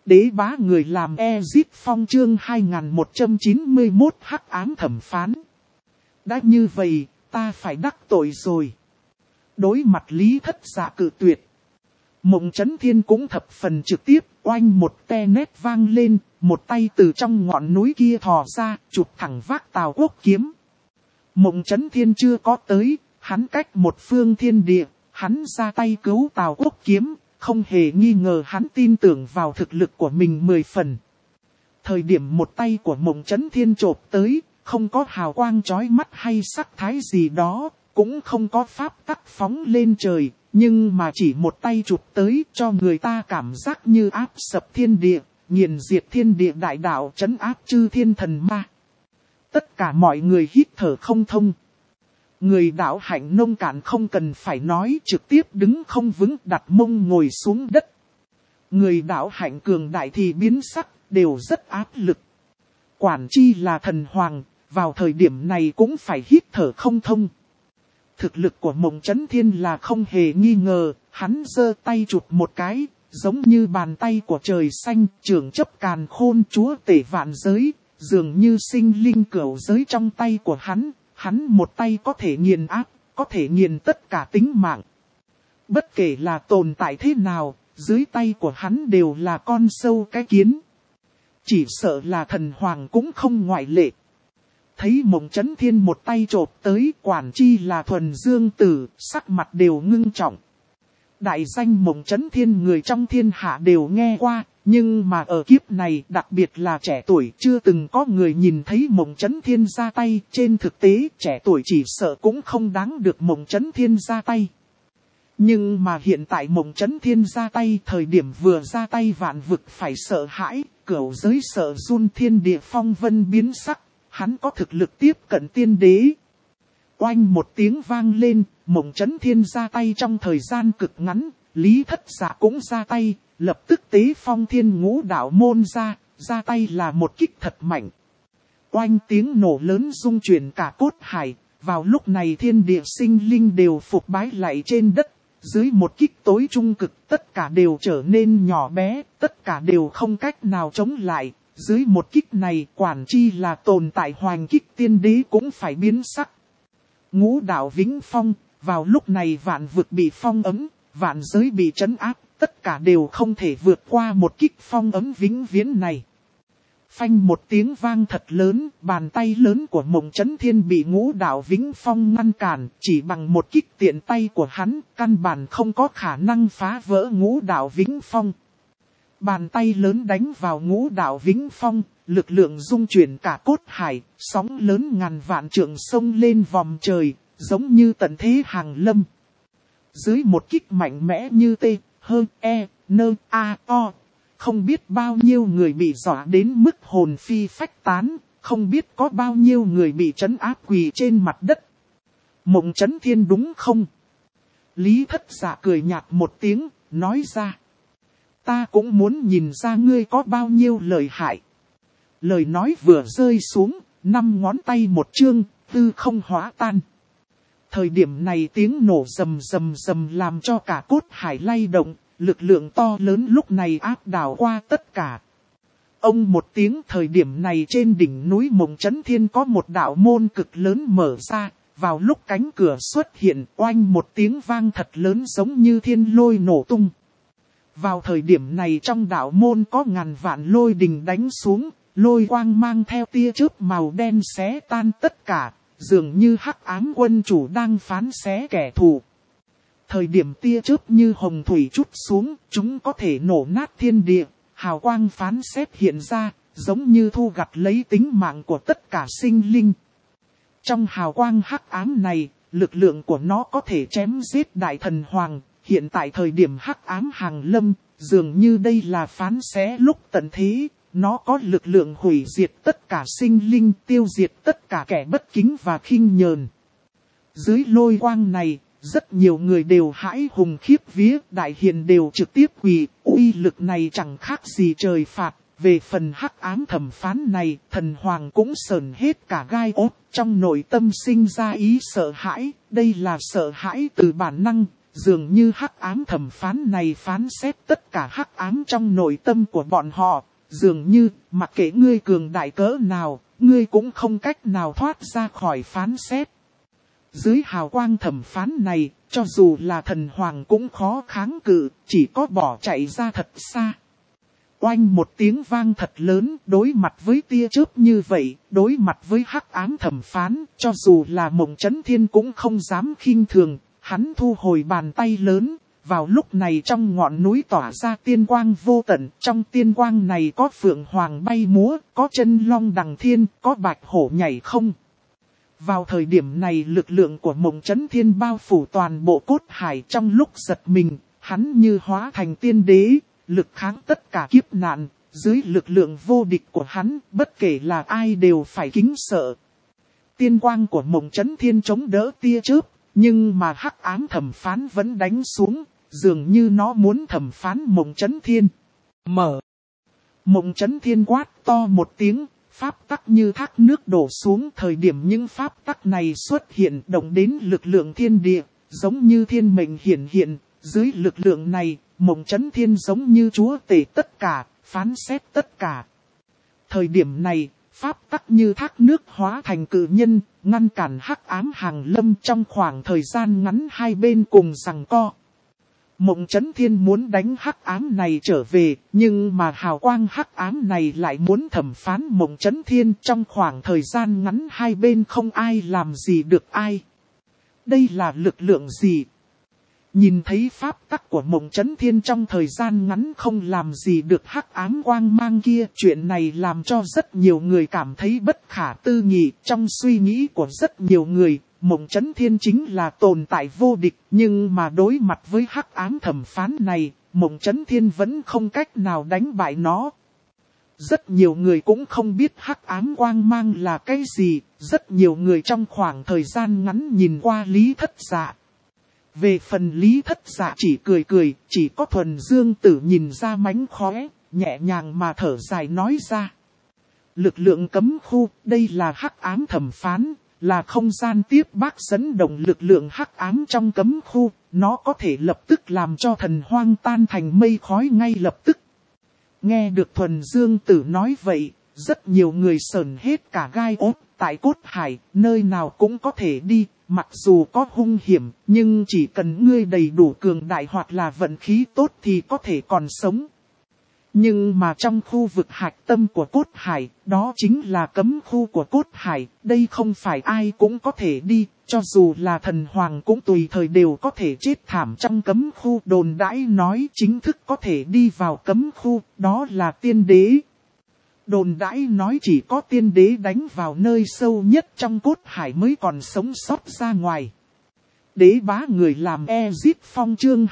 Đế bá người làm Ezit Phong chương 2191 hắc ám thẩm phán. Đã như vậy, ta phải đắc tội rồi. Đối mặt Lý Thất Dạ cự tuyệt. Mộng Chấn Thiên cũng thập phần trực tiếp, oanh một te nét vang lên, một tay từ trong ngọn núi kia thò ra, chụp thẳng vác Tào Quốc kiếm. Mộng Chấn Thiên chưa có tới, hắn cách một phương thiên địa, hắn ra tay cứu Tào Quốc kiếm, không hề nghi ngờ hắn tin tưởng vào thực lực của mình 10 phần. Thời điểm một tay của Mộng Chấn Thiên chộp tới, không có hào quang chói mắt hay sắc thái gì đó, cũng không có pháp tắc phóng lên trời, nhưng mà chỉ một tay chụp tới cho người ta cảm giác như áp sập thiên địa, nghiền diệt thiên địa đại đạo trấn áp chư thiên thần ma. Tất cả mọi người hít thở không thông. Người đạo hạnh nông cạn không cần phải nói, trực tiếp đứng không vững, đặt mông ngồi xuống đất. Người đạo hạnh cường đại thì biến sắc, đều rất áp lực. Quản chi là thần hoàng, vào thời điểm này cũng phải hít thở không thông. Thực lực của Mộng Chấn Thiên là không hề nghi ngờ, hắn giơ tay chụp một cái, giống như bàn tay của trời xanh, trưởng chấp càn khôn chúa tể vạn giới, dường như sinh linh cửu giới trong tay của hắn một tay có thể nghiền áp, có thể nghiền tất cả tính mạng. Bất kể là tồn tại thế nào, dưới tay của hắn đều là con sâu cái kiến. Chỉ sợ là thần hoàng cũng không ngoại lệ. Thấy Mộng Chấn Thiên một tay chộp tới, quản chi là thuần dương tử, sắc mặt đều ngưng trọng. Đại danh Mộng Chấn Thiên người trong thiên hạ đều nghe qua, nhưng mà ở kiếp này đặc biệt là trẻ tuổi chưa từng có người nhìn thấy Mộng Chấn Thiên ra tay. Trên thực tế trẻ tuổi chỉ sợ cũng không đáng được Mộng Chấn Thiên ra tay. Nhưng mà hiện tại Mộng Chấn Thiên ra tay, thời điểm vừa ra tay vạn vực phải sợ hãi, cửu giới sợ run, thiên địa phong vân biến sắc. Hắn có thực lực tiếp cận tiên đế. Oanh một tiếng vang lên, Mộng Chấn Thiên ra tay trong thời gian cực ngắn, Lý Thất Dạ cũng ra tay, lập tức tế phong thiên ngũ đạo môn ra tay là một kích thật mạnh. Oanh tiếng nổ lớn rung chuyển cả cốt hải, vào lúc này thiên địa sinh linh đều phục bái lạy trên đất, dưới một kích tối trung cực tất cả đều trở nên nhỏ bé, tất cả đều không cách nào chống lại. Dưới một kích này quản chi là tồn tại hoành kích tiên đế cũng phải biến sắc. Ngũ đạo vĩnh phong, vào lúc này vạn vực bị phong ấm, vạn giới bị trấn áp, tất cả đều không thể vượt qua một kích phong ấm vĩnh viễn này. Phanh một tiếng vang thật lớn, bàn tay lớn của Mộng Chấn Thiên bị ngũ đạo vĩnh phong ngăn cản, chỉ bằng một kích tiện tay của hắn, căn bản không có khả năng phá vỡ ngũ đạo vĩnh phong. Bàn tay lớn đánh vào ngũ đạo vĩnh phong, lực lượng rung chuyển cả cốt hải, sóng lớn ngàn vạn trượng sông lên vòm trời, giống như tận thế hàng lâm. Dưới một kích mạnh mẽ như T, H, E, N, A, O, không biết bao nhiêu người bị dọa đến mức hồn phi phách tán, không biết có bao nhiêu người bị trấn áp quỳ trên mặt đất. Mộng Chấn Thiên đúng không? Lý Thất Dạ cười nhạt một tiếng, nói ra. Ta cũng muốn nhìn ra ngươi có bao nhiêu lợi hại. Lời nói vừa rơi xuống, 5 ngón tay một chương, tư không hóa tan. Thời điểm này tiếng nổ rầm rầm rầm làm cho cả cốt hải lay động, lực lượng to lớn lúc này áp đảo qua tất cả. Ông một tiếng, thời điểm này trên đỉnh núi Mộng Chấn Thiên có một đạo môn cực lớn mở ra, vào lúc cánh cửa xuất hiện, oanh một tiếng vang thật lớn giống như thiên lôi nổ tung. Vào thời điểm này trong đạo môn có ngàn vạn lôi đình đánh xuống, lôi quang mang theo tia chớp màu đen xé tan tất cả, dường như hắc ám quân chủ đang phán xé kẻ thù. Thời điểm tia chớp như hồng thủy trút xuống, chúng có thể nổ nát thiên địa, hào quang phán xét hiện ra, giống như thu gặt lấy tính mạng của tất cả sinh linh. Trong hào quang hắc ám này, lực lượng của nó có thể chém giết đại thần hoàng. Hiện tại thời điểm hắc ám hàng lâm, dường như đây là phán xé lúc tận thế, nó có lực lượng hủy diệt tất cả sinh linh, tiêu diệt tất cả kẻ bất kính và khinh nhờn. Dưới lôi quang này, rất nhiều người đều hãi hùng khiếp vía, đại hiền đều trực tiếp quỳ, uy lực này chẳng khác gì trời phạt. Về phần hắc ám thẩm phán này, thần hoàng cũng sờn hết cả gai ốt, trong nội tâm sinh ra ý sợ hãi, đây là sợ hãi từ bản năng. dường như hắc ám thẩm phán này phán xét tất cả hắc ám trong nội tâm của bọn họ, dường như mặc kệ ngươi cường đại cỡ nào, ngươi cũng không cách nào thoát ra khỏi phán xét. Dưới hào quang thẩm phán này, cho dù là thần hoàng cũng khó kháng cự, chỉ có bỏ chạy ra thật xa. Oanh một tiếng vang thật lớn, đối mặt với tia chớp như vậy, đối mặt với hắc ám thẩm phán, cho dù là Mộng Chấn Thiên cũng không dám khinh thường, hắn thu hồi bàn tay lớn, vào lúc này trong ngọn núi tỏa ra tiên quang vô tận, trong tiên quang này có phượng hoàng bay múa, có chân long đằng thiên, có bạch hổ nhảy không. Vào thời điểm này lực lượng của Mộng Chấn Thiên bao phủ toàn bộ cốt hải, trong lúc giật mình, hắn như hóa thành tiên đế, lực kháng tất cả kiếp nạn, dưới lực lượng vô địch của hắn, bất kể là ai đều phải kính sợ. Tiên quang của Mộng Chấn Thiên chống đỡ tia chớp, nhưng mà hắc ám thẩm phán vẫn đánh xuống, dường như nó muốn thẩm phán Mộng Chấn Thiên. Mở. Mộng Chấn Thiên quát to một tiếng, pháp tắc như thác nước đổ xuống. Thời điểm những pháp tắc này xuất hiện động đến lực lượng thiên địa, giống như thiên mệnh hiển hiện. Dưới lực lượng này, Mộng Chấn Thiên giống như chúa tể tất cả, phán xét tất cả. Thời điểm này, pháp tắc như thác nước hóa thành cự nhân, ngăn cản hắc ám hàng lâm trong khoảng thời gian ngắn hai bên cùng giằng co. Mộng Chấn Thiên muốn đánh hắc ám này trở về, nhưng mà hào quang hắc ám này lại muốn thẩm phán Mộng Chấn Thiên. Trong khoảng thời gian ngắn hai bên không ai làm gì được ai. Đây là lực lượng gì? Nhìn thấy pháp tắc của Mộng Chấn Thiên trong thời gian ngắn không làm gì được hắc ám quang mang kia. Chuyện này làm cho rất nhiều người cảm thấy bất khả tư nghị. Trong suy nghĩ của rất nhiều người, Mộng Chấn Thiên chính là tồn tại vô địch. Nhưng mà đối mặt với hắc ám thẩm phán này, Mộng Chấn Thiên vẫn không cách nào đánh bại nó. Rất nhiều người cũng không biết hắc ám quang mang là cái gì. Rất nhiều người trong khoảng thời gian ngắn nhìn qua Lý Thất Dạ. Về phần Lý Thất Dạ chỉ cười cười, chỉ có Thuần Dương Tử nhìn ra mánh khóe, nhẹ nhàng mà thở dài nói ra. Lực lượng cấm khu, đây là hắc ám thẩm phán, là không gian tiếp bác dẫn động lực lượng hắc ám trong cấm khu, nó có thể lập tức làm cho thần hoang tan thành mây khói ngay lập tức. Nghe được Thuần Dương Tử nói vậy, rất nhiều người sởn hết cả gai ốt. Tại cốt hải, nơi nào cũng có thể đi, mặc dù có hung hiểm, nhưng chỉ cần ngươi đầy đủ cường đại hoặc là vận khí tốt thì có thể còn sống. Nhưng mà trong khu vực hạch tâm của cốt hải, đó chính là cấm khu của cốt hải, đây không phải ai cũng có thể đi, cho dù là thần hoàng cũng tùy thời đều có thể chết thảm trong cấm khu. Đồn đãi nói chính thức có thể đi vào cấm khu, đó là tiên đế. Đồn đãi nói chỉ có tiên đế đánh vào nơi sâu nhất trong cốt hải mới còn sống sót ra ngoài. Đế bá người làm Ezip Phong chương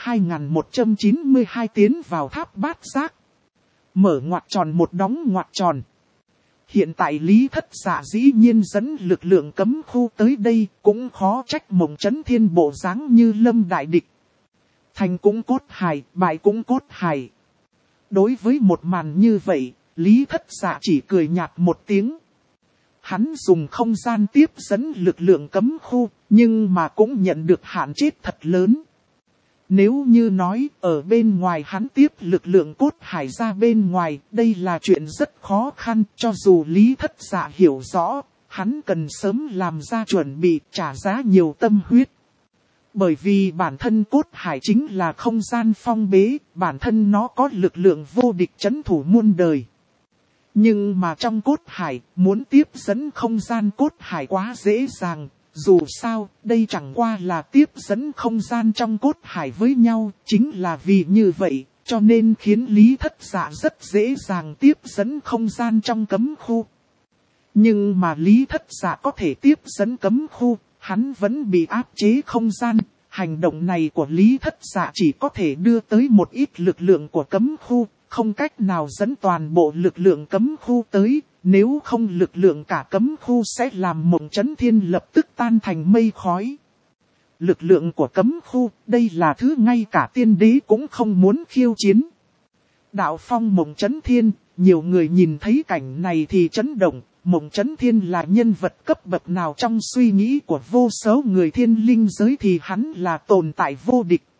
2192 tiến vào tháp bát giác. Mở ngoặc tròn một đóng ngoặc tròn. Hiện tại Lý Thất Dạ dĩ nhiên dẫn lực lượng cấm khu tới đây, cũng khó trách Mộng Chấn Thiên bộ dáng như lâm đại địch. Thành cũng cốt hải, bại cũng cốt hải. Đối với một màn như vậy, Lý Thất Dạ chỉ cười nhạt một tiếng. Hắn dùng không gian tiếp dẫn lực lượng cấm khu, nhưng mà cũng nhận được hạn chế thật lớn. Nếu như nói ở bên ngoài hắn tiếp lực lượng cốt hải ra bên ngoài, đây là chuyện rất khó khăn. Cho dù Lý Thất Dạ hiểu rõ, hắn cần sớm làm ra chuẩn bị, trả giá nhiều tâm huyết. Bởi vì bản thân cốt hải chính là không gian phong bế, bản thân nó có lực lượng vô địch trấn thủ muôn đời. Nhưng mà trong cốt hải, muốn tiếp dẫn không gian cốt hải quá dễ dàng. Dù sao, đây chẳng qua là tiếp dẫn không gian trong cốt hải với nhau. Chính là vì như vậy, cho nên khiến Lý Thất Dạ rất dễ dàng tiếp dẫn không gian trong cấm khu. Nhưng mà Lý Thất Dạ có thể tiếp dẫn cấm khu, hắn vẫn bị áp chế không gian. Hành động này của Lý Thất Dạ chỉ có thể đưa tới một ít lực lượng của cấm khu. Không cách nào dẫn toàn bộ lực lượng cấm khu tới, nếu không lực lượng cả cấm khu sẽ làm Mộng Chấn Thiên lập tức tan thành mây khói. Lực lượng của cấm khu, đây là thứ ngay cả tiên đế cũng không muốn khiêu chiến. Đạo phong Mộng Chấn Thiên, nhiều người nhìn thấy cảnh này thì chấn động. Mộng Chấn Thiên là nhân vật cấp bậc nào trong suy nghĩ của vô số người thiên linh giới thì hắn là tồn tại vô địch.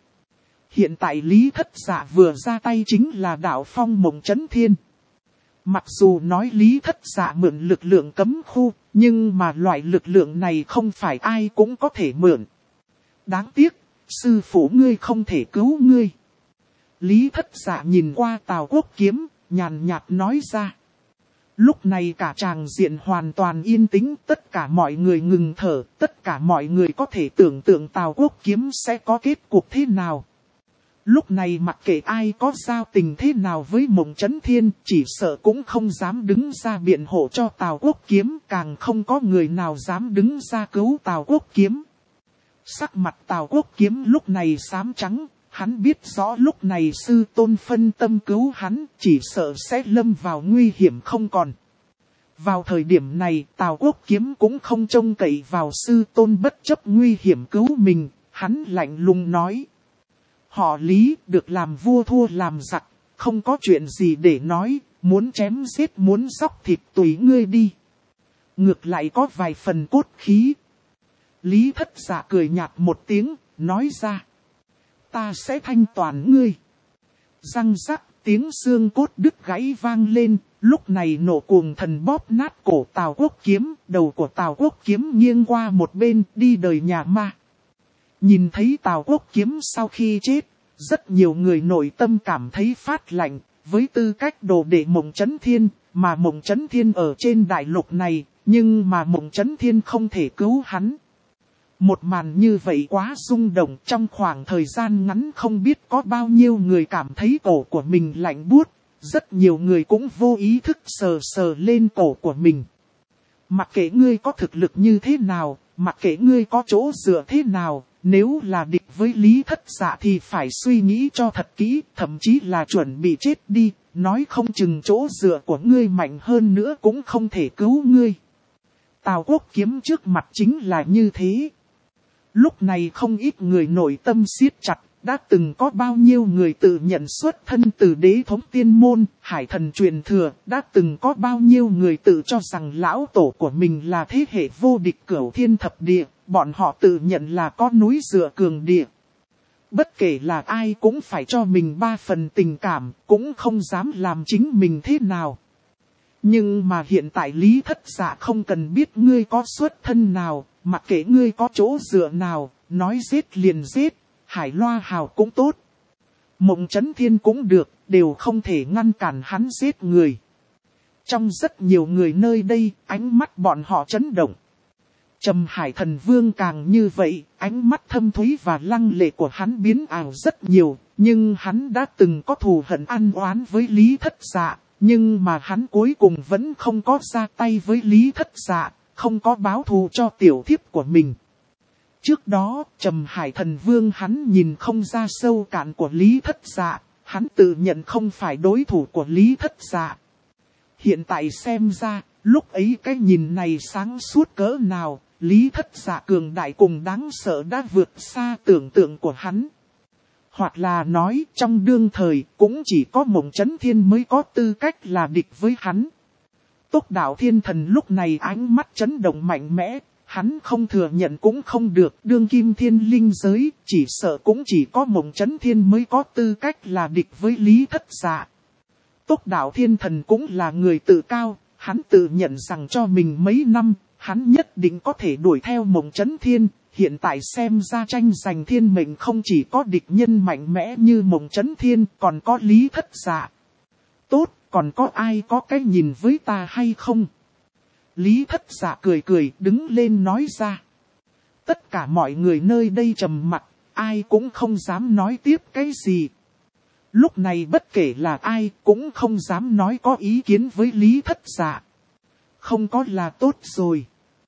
Hiện tại Lý Thất Dạ vừa ra tay chính là đạo phong Mộng Chấn Thiên. Mặc dù nói Lý Thất Dạ mượn lực lượng cấm khu, nhưng mà loại lực lượng này không phải ai cũng có thể mượn. Đáng tiếc, sư phụ ngươi không thể cứu ngươi. Lý Thất Dạ nhìn qua Tào Quốc Kiếm, nhàn nhạt nói ra. Lúc này cả tràng diện hoàn toàn yên tĩnh, tất cả mọi người ngừng thở, tất cả mọi người có thể tưởng tượng Tào Quốc Kiếm sẽ có kết cục thế nào. Lúc này mặc kệ ai có giao tình thế nào với Mộng Chấn Thiên, chỉ sợ cũng không dám đứng ra biện hộ cho Tào Quốc Kiếm, càng không có người nào dám đứng ra cứu Tào Quốc Kiếm. Sắc mặt Tào Quốc Kiếm lúc này xám trắng, hắn biết rõ lúc này sư tôn phân tâm cứu hắn, chỉ sợ sẽ lâm vào nguy hiểm không còn. Vào thời điểm này, Tào Quốc Kiếm cũng không trông cậy vào sư tôn bất chấp nguy hiểm cứu mình, hắn lạnh lùng nói. Họ Lý được làm vua thua làm giặc, không có chuyện gì để nói, muốn chém giết muốn xóc thịt tùy ngươi đi. Ngược lại có vài phần cốt khí. Lý Thất Dạ cười nhạt một tiếng, nói ra. Ta sẽ thanh toàn ngươi. Răng rắc, tiếng xương cốt đứt gãy vang lên, lúc này nộ cuồng thần bóp nát cổ Tào Quốc Kiếm, đầu của Tào Quốc Kiếm nghiêng qua một bên, đi đời nhà ma. Nhìn thấy Tào Quốc Kiếm sau khi chết, rất nhiều người nội tâm cảm thấy phát lạnh, với tư cách đồ đệ Mộng Chấn Thiên, mà Mộng Chấn Thiên ở trên đại lục này, nhưng mà Mộng Chấn Thiên không thể cứu hắn. Một màn như vậy quá rung động, trong khoảng thời gian ngắn không biết có bao nhiêu người cảm thấy cổ của mình lạnh buốt, rất nhiều người cũng vô ý thức sờ sờ lên cổ của mình. Mặc kệ ngươi có thực lực như thế nào, mặc kệ ngươi có chỗ dựa thế nào, nếu là địch với Lý Thất Dạ thì phải suy nghĩ cho thật kỹ, thậm chí là chuẩn bị chết đi, nói không chừng chỗ dựa của ngươi mạnh hơn nữa cũng không thể cứu ngươi. Tào Quốc Kiếm trước mặt chính là như thế. Lúc này không ít người nội tâm siết chặt, đã từng có bao nhiêu người tự nhận xuất thân từ đế thống tiên môn, hải thần truyền thừa, đã từng có bao nhiêu người tự cho rằng lão tổ của mình là thế hệ vô địch cửu thiên thập địa, bọn họ tự nhận là có núi dựa cường địa. Bất kể là ai cũng phải cho mình 3 phần tình cảm, cũng không dám làm chính mình thế nào. Nhưng mà hiện tại Lý Thất Dạ không cần biết ngươi có xuất thân nào, mặc kệ ngươi có chỗ dựa nào, nói giết liền giết, Hải Loa Hào cũng tốt. Mộng Chấn Thiên cũng được, đều không thể ngăn cản hắn giết người. Trong rất nhiều người nơi đây, ánh mắt bọn họ chấn động. Trầm Hải Thần Vương càng như vậy, ánh mắt thâm thúy và lăng lệ của hắn biến ảo rất nhiều, nhưng hắn đã từng có thù hận ăn oán với Lý Thất Dạ, nhưng mà hắn cuối cùng vẫn không có ra tay với Lý Thất Dạ, không có báo thù cho tiểu thiếp của mình. Trước đó, Trầm Hải Thần Vương hắn nhìn không ra sâu cạn của Lý Thất Dạ, hắn tự nhận không phải đối thủ của Lý Thất Dạ. Hiện tại xem ra, lúc ấy cái nhìn này sáng suốt cỡ nào, Lý Thất Dạ cường đại cùng đáng sợ đã vượt xa tưởng tượng của hắn. Hoặc là nói, trong đương thời, cũng chỉ có Mộng Chấn Thiên mới có tư cách là địch với hắn. Tốc Đạo Thiên Thần lúc này ánh mắt chấn động mạnh mẽ, hắn không thừa nhận cũng không được, đương kim thiên linh giới, chỉ sợ cũng chỉ có Mộng Chấn Thiên mới có tư cách là địch với Lý Thất Dạ. Tốc Đạo Thiên Thần cũng là người tự cao, hắn tự nhận rằng cho mình mấy năm, hắn nhất định có thể đuổi theo Mộng Chấn Thiên, hiện tại xem ra tranh giành thiên mệnh không chỉ có địch nhân mạnh mẽ như Mộng Chấn Thiên, còn có Lý Thất Dạ. Tốt, còn có ai có cái nhìn với ta hay không? Lý Thất Dạ cười cười đứng lên nói ra. Tất cả mọi người nơi đây trầm mặc, ai cũng không dám nói tiếp cái gì. Lúc này bất kể là ai cũng không dám nói có ý kiến với Lý Thất Dạ. Không có là tốt rồi.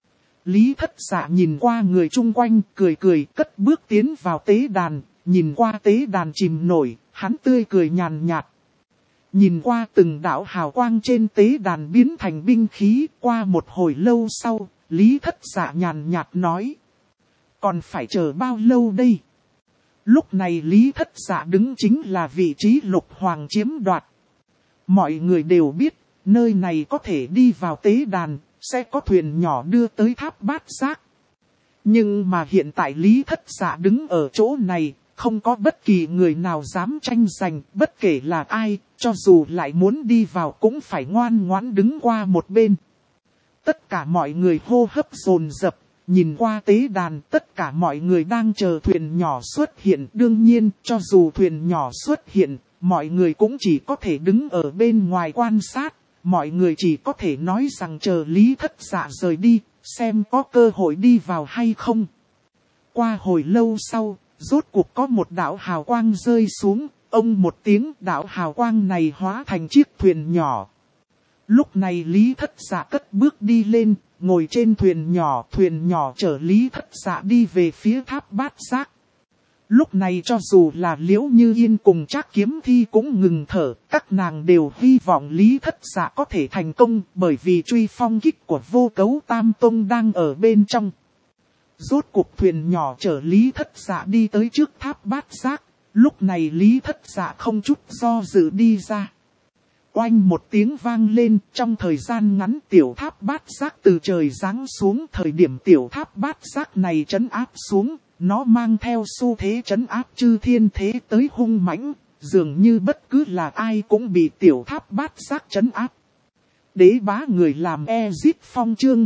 Lý Thất Dạ nhìn qua người chung quanh cười cười cất bước tiến vào tế đàn, nhìn qua tế đàn chìm nổi, hắn tươi cười nhàn nhạt. Nhìn qua từng đạo hào quang trên tế đàn biến thành binh khí, qua một hồi lâu sau, Lý Thất Dạ nhàn nhạt nói. Còn phải chờ bao lâu đây? Lúc này Lý Thất Dạ đứng chính là vị trí Lục Hoàng chiếm đoạt. Mọi người đều biết, nơi này có thể đi vào tế đàn, sẽ có thuyền nhỏ đưa tới tháp Bát Giác. Nhưng mà hiện tại Lý Thất Dạ đứng ở chỗ này, không có bất kỳ người nào dám tranh giành, bất kể là ai, cho dù lại muốn đi vào cũng phải ngoan ngoãn đứng qua một bên. Tất cả mọi người hô hấp dồn dập, nhìn qua tế đàn, tất cả mọi người đang chờ thuyền nhỏ xuất hiện. Đương nhiên, cho dù thuyền nhỏ xuất hiện, mọi người cũng chỉ có thể đứng ở bên ngoài quan sát. Mọi người chỉ có thể nói rằng chờ Lý Thất Dạ rời đi, xem có cơ hội đi vào hay không. Qua hồi lâu sau, rốt cuộc có một đạo hào quang rơi xuống, ông một tiếng, đạo hào quang này hóa thành chiếc thuyền nhỏ. Lúc này Lý Thất Dạ cất bước đi lên, ngồi trên thuyền nhỏ chở Lý Thất Dạ đi về phía tháp Bát Giác. Lúc này cho dù là Liễu Như Yên cùng Trác Kiếm Thi cũng ngừng thở, các nàng đều hy vọng Lý Thất Dạ có thể thành công, bởi vì truy phong kích của Vô Cấu Tam Tông đang ở bên trong. Rốt cuộc thuyền nhỏ chở Lý Thất Dạ đi tới trước tháp Bát Giác, lúc này Lý Thất Dạ không chút do dự đi ra. Oanh một tiếng vang lên, trong thời gian ngắn tiểu tháp Bát Giác từ trời giáng xuống. Thời điểm tiểu tháp Bát Giác này trấn áp xuống, nó mang theo xu thế trấn áp chư thiên thế tới hung mãnh, dường như bất cứ là ai cũng bị tiểu tháp Bát Giác trấn áp. Đế bá người làm Ezip Phong chương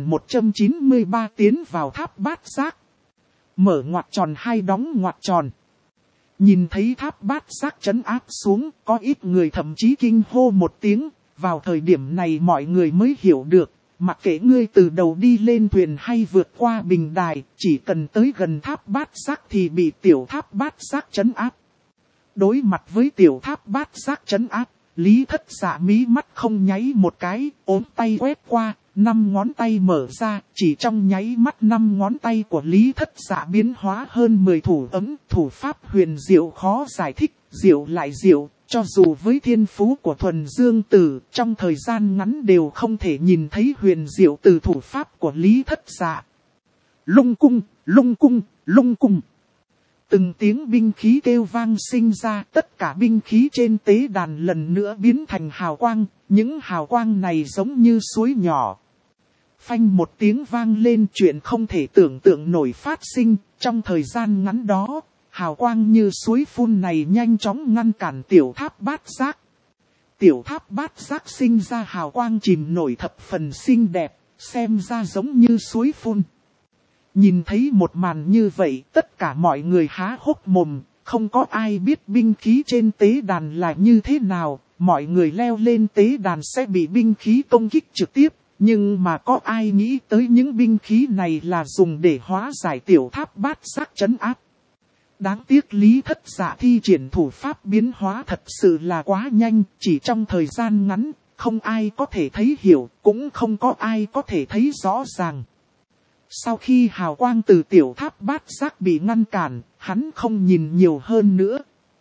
2193 tiến vào tháp Bát Giác. Mở ngoặc tròn hai đóng ngoặc tròn. Nhìn thấy tháp Bát Giác trấn áp xuống, có ít người thậm chí kinh hô một tiếng. Vào thời điểm này mọi người mới hiểu được, mặc kệ ngươi từ đầu đi lên thuyền hay vượt qua bình đài, chỉ cần tới gần tháp Bát Giác thì bị tiểu tháp Bát Giác trấn áp. Đối mặt với tiểu tháp Bát Giác trấn áp, Lý Thất Dạ mí mắt không nháy một cái, ốm tay quét qua, 5 ngón tay mở ra, chỉ trong nháy mắt 5 ngón tay của Lý Thất Dạ biến hóa hơn 10 thủ ấm, thủ pháp huyền diệu khó giải thích, diệu lại diệu, cho dù với thiên phú của Thuần Dương Tử, trong thời gian ngắn đều không thể nhìn thấy huyền diệu từ thủ pháp của Lý Thất Dạ. Lung cung, lung cung, lung cung. Từng tiếng binh khí kêu vang sinh ra, tất cả binh khí trên tế đàn lần nữa biến thành hào quang, những hào quang này giống như suối nhỏ. Phanh một tiếng vang lên, chuyện không thể tưởng tượng nổi phát sinh, trong thời gian ngắn đó, hào quang như suối phun này nhanh chóng ngăn cản tiểu tháp Bát Giác. Tiểu tháp Bát Giác sinh ra hào quang chìm nổi thập phần xinh đẹp, xem ra giống như suối phun. Nhìn thấy một màn như vậy, tất cả mọi người há hốc mồm, không có ai biết binh khí trên tế đàn là như thế nào, mọi người leo lên tế đàn sẽ bị binh khí công kích trực tiếp, nhưng mà có ai nghĩ tới những binh khí này là dùng để hóa giải tiểu tháp Bát Giác trấn áp. Đáng tiếc Lý Thất Dạ thi triển thủ pháp biến hóa thật sự là quá nhanh, chỉ trong thời gian ngắn, không ai có thể thấy hiểu, cũng không có ai có thể thấy rõ ràng. Sau khi hào quang từ tiểu tháp Bát Giác bị ngăn cản, hắn không nhìn nhiều hơn nữa.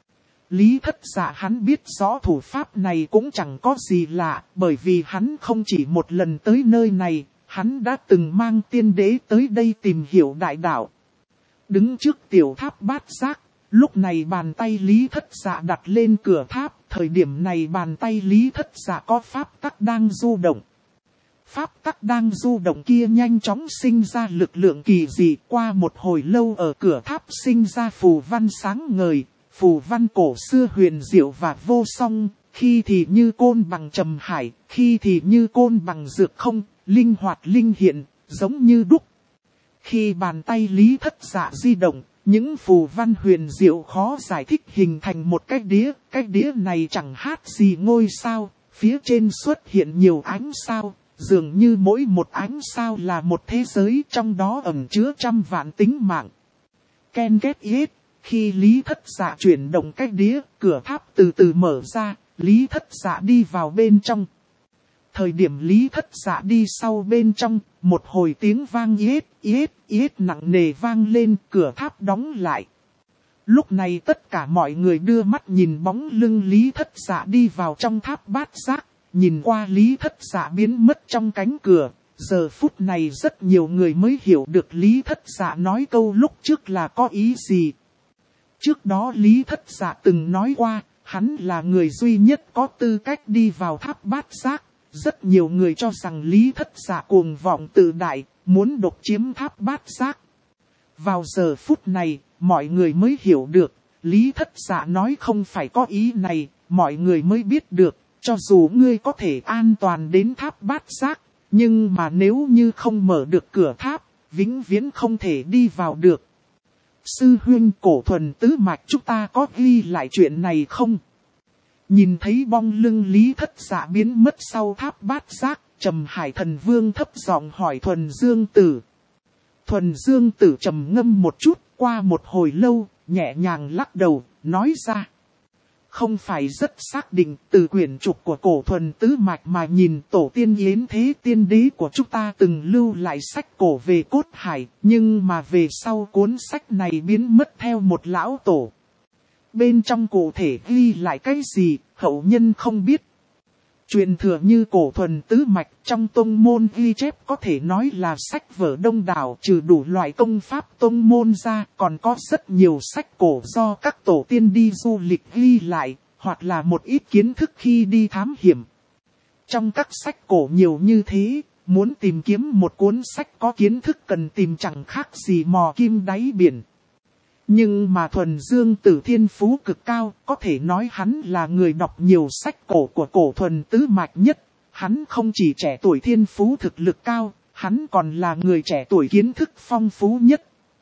Lý Thất Dạ hắn biết rõ thủ pháp này cũng chẳng có gì lạ, bởi vì hắn không chỉ một lần tới nơi này, hắn đã từng mang tiên đế tới đây tìm hiểu đại đạo. Đứng trước tiểu tháp Bát Giác, lúc này bàn tay Lý Thất Dạ đặt lên cửa tháp, thời điểm này bàn tay Lý Thất Dạ có pháp tắc đang du động. Pháp tắc đang du động kia nhanh chóng sinh ra lực lượng kỳ dị, qua một hồi lâu ở cửa tháp sinh ra phù văn sáng ngời, phù văn cổ xưa huyền diệu và vô song, khi thì như côn bằng trầm hải, khi thì như côn bằng dược không, linh hoạt linh hiện, giống như đúc. Khi bàn tay Lý Thất Dạ di động, những phù văn huyền diệu khó giải thích hình thành một cái đĩa này chẳng hát gì ngôi sao, phía trên xuất hiện nhiều ánh sao. Dường như mỗi một ánh sao là một thế giới, trong đó ẩn chứa trăm vạn tính mạng. Ken két yết, khi Lý Thất Dạ chuyển động cái đĩa, cửa tháp từ từ mở ra, Lý Thất Dạ đi vào bên trong. Thời điểm Lý Thất Dạ đi sau bên trong, một hồi tiếng vang yết nặng nề vang lên, cửa tháp đóng lại. Lúc này tất cả mọi người đưa mắt nhìn bóng lưng Lý Thất Dạ đi vào trong tháp Bát Giác. Nhìn qua Lý Thất Dạ biến mất trong cánh cửa, giờ phút này rất nhiều người mới hiểu được Lý Thất Dạ nói câu lúc trước là có ý gì. Trước đó Lý Thất Dạ từng nói qua, hắn là người duy nhất có tư cách đi vào tháp Bát Giác. Rất nhiều người cho rằng Lý Thất Dạ cuồng vọng tự đại, muốn độc chiếm tháp Bát Giác. Vào giờ phút này, mọi người mới hiểu được. Lý Thất Dạ nói không phải có ý này, mọi người mới biết được. Cho dù ngươi có thể an toàn đến tháp Bát Giác, nhưng mà nếu như không mở được cửa tháp, vĩnh viễn không thể đi vào được. Sư huynh Cổ Thuần tứ mạch chúng ta có ghi lại chuyện này không? Nhìn thấy bong lưng Lý Thất Dạ biến mất sau tháp Bát Giác, Trầm Hải Thần Vương thấp giọng hỏi Thuần Dương Tử. Thuần Dương Tử trầm ngâm một chút, qua một hồi lâu, nhẹ nhàng lắc đầu, nói ra. Không phải rất xác định, từ quyển trục của Cổ Thuần tứ mạch mà nhìn, tổ tiên Yến Thế Tiên Đế của chúng ta từng lưu lại sách cổ về cốt hải, nhưng mà về sau cuốn sách này biến mất theo một lão tổ. Bên trong cụ thể ghi lại cái gì, hậu nhân không biết. Truyền thừa như Cổ Thuần tứ mạch trong tông môn ghi chép có thể nói là sách vở đông đảo, trừ đủ loại công pháp tông môn ra, còn có rất nhiều sách cổ do các tổ tiên đi du lịch ghi lại, hoặc là một ít kiến thức khi đi thám hiểm. Trong các sách cổ nhiều như thế, muốn tìm kiếm một cuốn sách có kiến thức cần tìm chẳng khác gì mò kim đáy biển. Nhưng mà Thuần Dương Tử thiên phú cực cao, có thể nói hắn là người đọc nhiều sách cổ của Cổ Thuần tứ mạch nhất. Hắn không chỉ trẻ tuổi thiên phú thực lực cao, hắn còn là người trẻ tuổi kiến thức phong phú nhất.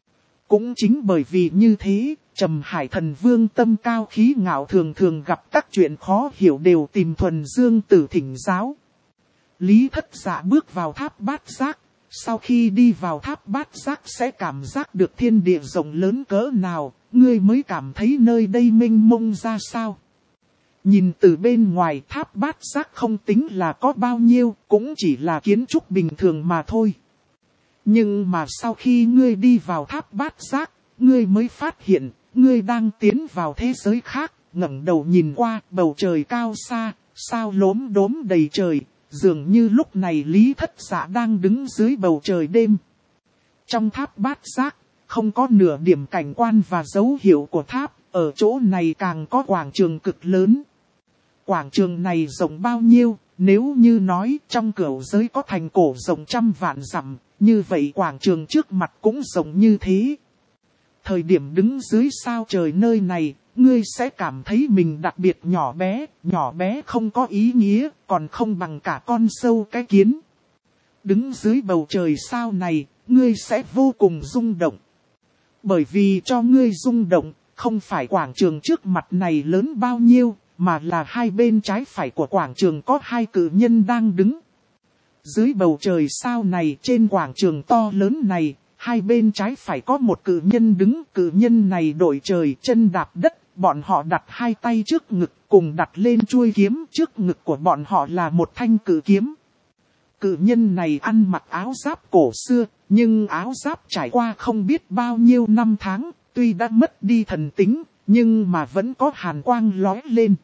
Cũng chính bởi vì như thế, Trầm Hải Thần Vương tâm cao khí ngạo thường thường gặp các chuyện khó hiểu đều tìm Thuần Dương Tử thỉnh giáo. Lý Thất Dạ bước vào tháp Bát Giác. Sau khi đi vào tháp Bát Giác sẽ cảm giác được thiên địa rộng lớn cỡ nào, ngươi mới cảm thấy nơi đây mênh mông ra sao. Nhìn từ bên ngoài tháp Bát Giác không tính là có bao nhiêu, cũng chỉ là kiến trúc bình thường mà thôi. Nhưng mà sau khi ngươi đi vào tháp Bát Giác, ngươi mới phát hiện, ngươi đang tiến vào thế giới khác, ngẩng đầu nhìn qua bầu trời cao xa, sao lốm đốm đầy trời. Dường như lúc này Lý Thất Dạ đang đứng dưới bầu trời đêm. Trong tháp Bát Giác, không có nửa điểm cảnh quan và dấu hiệu của tháp, ở chỗ này càng có quảng trường cực lớn. Quảng trường này rộng bao nhiêu, nếu như nói trong cửu giới có thành cổ rộng trăm vạn dặm, như vậy quảng trường trước mặt cũng rộng như thế. Thời điểm đứng dưới sao trời nơi này, ngươi sẽ cảm thấy mình đặc biệt nhỏ bé không có ý nghĩa, còn không bằng cả con sâu cái kiến. Đứng dưới bầu trời sao này, ngươi sẽ vô cùng rung động. Bởi vì cho ngươi rung động, không phải quảng trường trước mặt này lớn bao nhiêu, mà là hai bên trái phải của quảng trường có hai cự nhân đang đứng. Dưới bầu trời sao này trên quảng trường to lớn này, hai bên trái phải có một cự nhân đứng, cự nhân này đội trời chân đạp đất. Bọn họ đặt hai tay trước ngực cùng đặt lên chuôi kiếm, trước ngực của bọn họ là một thanh cự kiếm. Cự nhân này ăn mặc áo giáp cổ xưa, nhưng áo giáp trải qua không biết bao nhiêu năm tháng, tuy đã mất đi thần tính, nhưng mà vẫn có hàn quang lóe lên.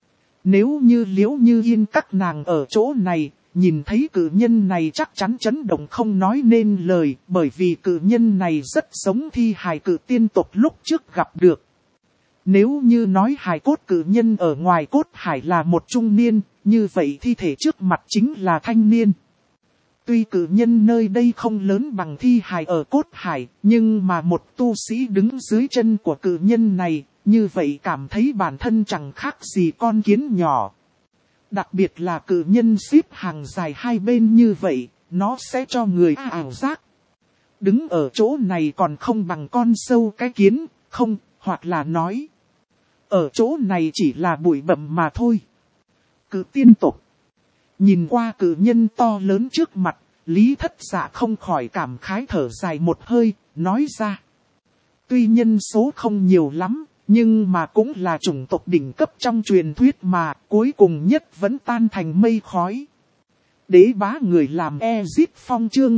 Nếu như Liễu Như Yên các nàng ở chỗ này, nhìn thấy cự nhân này chắc chắn chấn động không nói nên lời, bởi vì cự nhân này rất giống thi hài cự tiên tộc lúc trước gặp được. Nếu như nói hài cốt cự nhân ở ngoài cốt hải là một trung niên, như vậy thi thể trước mặt chính là thanh niên. Tuy cự nhân nơi đây không lớn bằng thi hài ở cốt hải, nhưng mà một tu sĩ đứng dưới chân của cự nhân này, như vậy cảm thấy bản thân chẳng khác gì con kiến nhỏ. Đặc biệt là cự nhân xếp hàng dài hai bên như vậy, nó sẽ cho người ảo giác. Đứng ở chỗ này còn không bằng con sâu cái kiến, không, hoặc là nói. Ở chỗ này chỉ là bụi bặm mà thôi. Cự tiên tộc. Nhìn qua cự nhân to lớn trước mặt, Lý Thất Dạ không khỏi cảm khái thở dài một hơi, nói ra. Tuy nhân số không nhiều lắm, nhưng mà cũng là chủng tộc đỉnh cấp trong truyền thuyết mà, cuối cùng nhất vẫn tan thành mây khói. Đế bá người làm Ezip Phong chương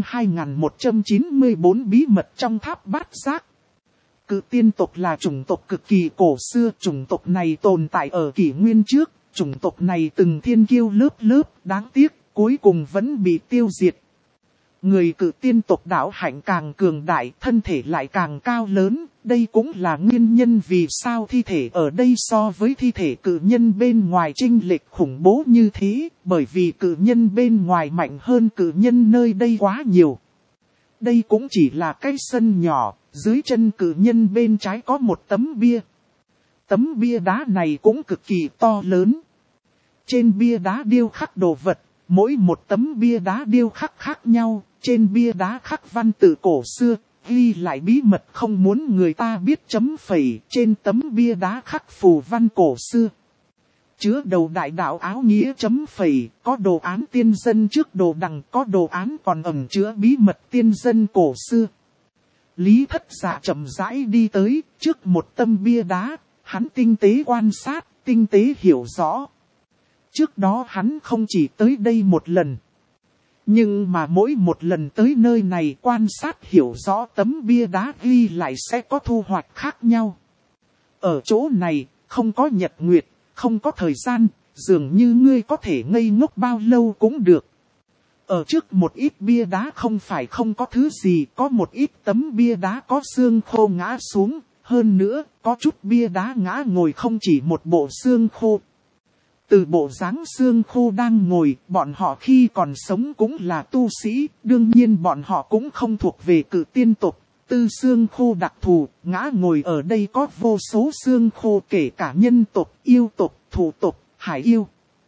2194 bí mật trong tháp Bát Giác. Cự tiên tộc là chủng tộc cực kỳ cổ xưa, chủng tộc này tồn tại ở kỷ nguyên trước, chủng tộc này từng thiên kiêu lớp lớp, đáng tiếc, cuối cùng vẫn bị tiêu diệt. Người cự tiên tộc đạo hạnh càng cường đại, thân thể lại càng cao lớn, đây cũng là nguyên nhân vì sao thi thể ở đây so với thi thể cự nhân bên ngoài chênh lệch khủng bố như thế, bởi vì cự nhân bên ngoài mạnh hơn cự nhân nơi đây quá nhiều. Đây cũng chỉ là cái sân nhỏ, Dưới chân cử nhân bên trái có một tấm bia. Tấm bia đá này cũng cực kỳ to lớn. Trên bia đá điêu khắc đồ vật, mỗi một tấm bia đá điêu khắc khác nhau. Trên bia đá khắc văn tự cổ xưa, ghi lại bí mật không muốn người ta biết chấm phẩy. Trên tấm bia đá khắc phù văn cổ xưa, chứa đầu đại đạo áo nghĩa chấm phẩy, có đồ án tiên dân trước đồ đằng, có đồ án còn ẩn chứa bí mật tiên dân cổ xưa. Lý Thất Dạ chậm rãi đi tới, trước một tấm bia đá, hắn tinh tế quan sát, tinh tế hiểu rõ. Trước đó hắn không chỉ tới đây một lần, nhưng mà mỗi một lần tới nơi này quan sát hiểu rõ tấm bia đá ghi lại sẽ có thu hoạch khác nhau. Ở chỗ này, không có nhật nguyệt, không có thời gian, dường như ngươi có thể ngây ngốc bao lâu cũng được. Ở trước một ít bia đá không phải không có thứ gì, có một ít tấm bia đá có xương khô ngã xuống, hơn nữa, có chút bia đá ngã ngồi không chỉ một bộ xương khô. Từ bộ dáng xương khô đang ngồi, bọn họ khi còn sống cũng là tu sĩ, đương nhiên bọn họ cũng không thuộc về cự tiên tộc. Tư xương khô đặc thù, ngã ngồi ở đây có vô số xương khô kể cả nhân tộc, yêu tộc, thổ tộc, hải yêu.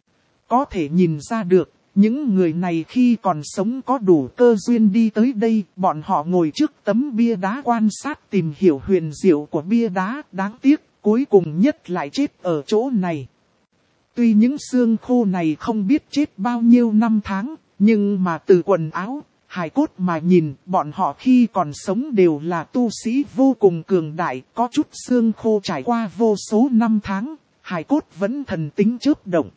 Có thể nhìn ra được, những người này khi còn sống có đủ cơ duyên đi tới đây, bọn họ ngồi trước tấm bia đá quan sát tìm hiểu huyền diệu của bia đá, đáng tiếc, cuối cùng nhất lại chết ở chỗ này. Tuy những xương khô này không biết chết bao nhiêu năm tháng, nhưng mà từ quần áo, hài cốt mà nhìn, bọn họ khi còn sống đều là tu sĩ vô cùng cường đại, có chút xương khô trải qua vô số năm tháng, hài cốt vẫn thần tính chớp động.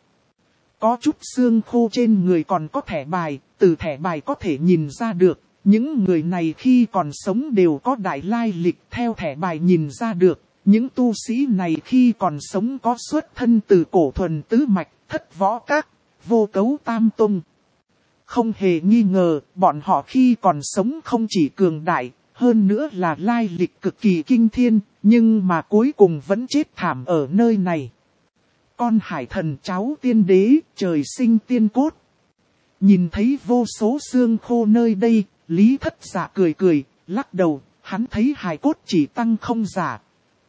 Có chút xương khô trên người còn có thẻ bài, từ thẻ bài có thể nhìn ra được, những người này khi còn sống đều có đại lai lịch, theo thẻ bài nhìn ra được, những tu sĩ này khi còn sống có xuất thân từ cổ thuần tứ mạch, thất võ các, vô cấu tam tông. Không hề nghi ngờ, bọn họ khi còn sống không chỉ cường đại, hơn nữa là lai lịch cực kỳ kinh thiên, nhưng mà cuối cùng vẫn chết thảm ở nơi này. Con hải thần cháu tiên đế, trời sinh tiên cốt. Nhìn thấy vô số xương khô nơi đây, Lý Thất Dạ cười cười, lắc đầu, hắn thấy hài cốt chỉ tăng không giả.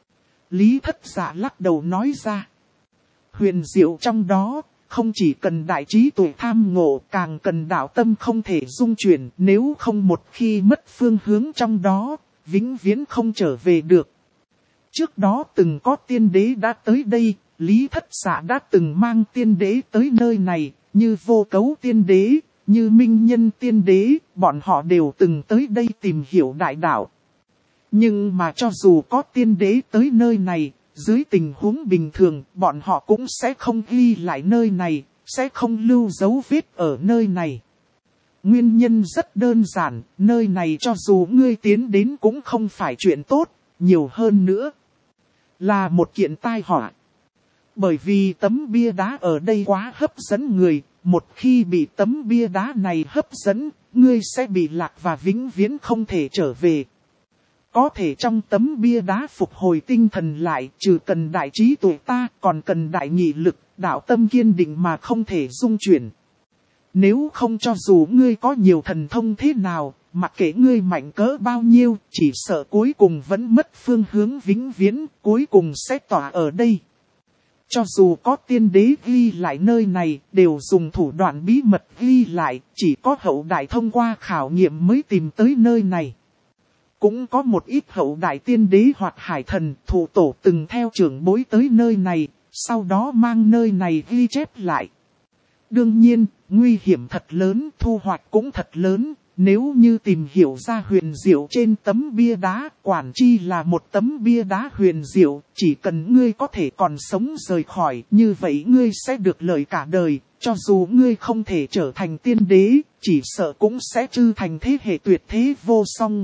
Lý Thất Dạ lắc đầu nói ra. Huyền diệu trong đó, không chỉ cần đại trí tuệ tham ngộ, càng cần đạo tâm không thể dung chuyển, nếu không một khi mất phương hướng trong đó, vĩnh viễn không trở về được. Trước đó từng có tiên đế đã tới đây, Lý Thất Dạ đã từng mang tiên đế tới nơi này, như Vô Cấu tiên đế, như Minh Nhân tiên đế, bọn họ đều từng tới đây tìm hiểu đại đạo. Nhưng mà cho dù có tiên đế tới nơi này, dưới tình huống bình thường, bọn họ cũng sẽ không ghi lại nơi này, sẽ không lưu dấu vết ở nơi này. Nguyên nhân rất đơn giản, nơi này cho dù ngươi tiến đến cũng không phải chuyện tốt, nhiều hơn nữa là một kiện tai họa. Bởi vì tấm bia đá ở đây quá hấp dẫn người, một khi bị tấm bia đá này hấp dẫn, ngươi sẽ bị lạc và vĩnh viễn không thể trở về. Có thể trong tấm bia đá phục hồi tinh thần lại, trừ cần đại trí tuệ ta, còn cần đại nghị lực, đạo tâm kiên định mà không thể dung chuyển. Nếu không cho dù ngươi có nhiều thần thông thế nào, mặc kệ ngươi mạnh cỡ bao nhiêu, chỉ sợ cuối cùng vẫn mất phương hướng vĩnh viễn, cuối cùng sẽ tỏa ở đây. Cho dù có tiên đế ghi lại nơi này, đều dùng thủ đoạn bí mật ghi lại, chỉ có hậu đại thông qua khảo nghiệm mới tìm tới nơi này. Cũng có một ít hậu đại tiên đế hoặc hải thần, thủ tổ từng theo trưởng bối tới nơi này, sau đó mang nơi này ghi chép lại. Đương nhiên, nguy hiểm thật lớn, thu hoạch cũng thật lớn, nếu như tìm hiểu ra huyền diệu trên tấm bia đá, quản chi là một tấm bia đá huyền diệu, chỉ cần ngươi có thể còn sống rời khỏi, như vậy ngươi sẽ được lợi cả đời, cho dù ngươi không thể trở thành tiên đế, chỉ sợ cũng sẽ trư thành thế hệ tuyệt thế vô song.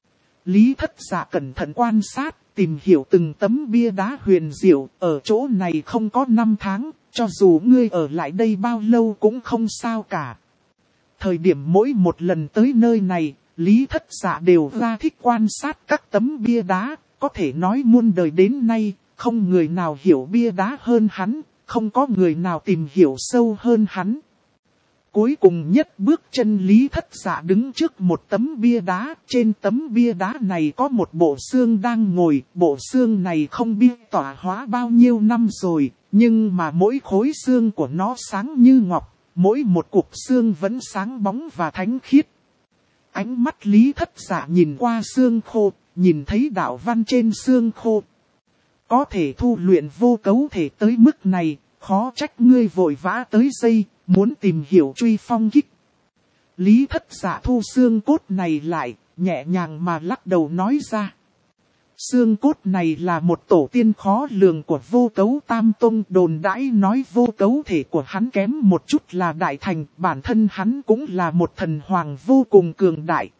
Lý Thất Dạ cẩn thận quan sát, tìm hiểu từng tấm bia đá huyền diệu, ở chỗ này không có 5 tháng, cho dù ngươi ở lại đây bao lâu cũng không sao cả. Thời điểm mỗi một lần tới nơi này, Lý Thất Dạ đều ra thích quan sát các tấm bia đá, có thể nói muôn đời đến nay, không người nào hiểu bia đá hơn hắn, không có người nào tìm hiểu sâu hơn hắn. Cuối cùng nhất bước chân Lý Thất Dạ đứng trước một tấm bia đá, trên tấm bia đá này có một bộ xương đang ngồi, bộ xương này không biết tỏa hóa bao nhiêu năm rồi, nhưng mà mỗi khối xương của nó sáng như ngọc, mỗi một cục xương vẫn sáng bóng và thánh khiết. Ánh mắt Lý Thất Dạ nhìn qua xương khô, nhìn thấy đạo văn trên xương khô. Có thể thu luyện vô cấu thể tới mức này, khó trách ngươi vội vã tới đây, muốn tìm hiểu truy phong kích. Lý Thất Dạ thu xương cốt này lại, nhẹ nhàng mà lắc đầu nói ra. Xương cốt này là một tổ tiên khó lường của vô cấu tam tông, đồn đãi nói vô cấu thể của hắn kém một chút là đại thành, bản thân hắn cũng là một thần hoàng vô cùng cường đại.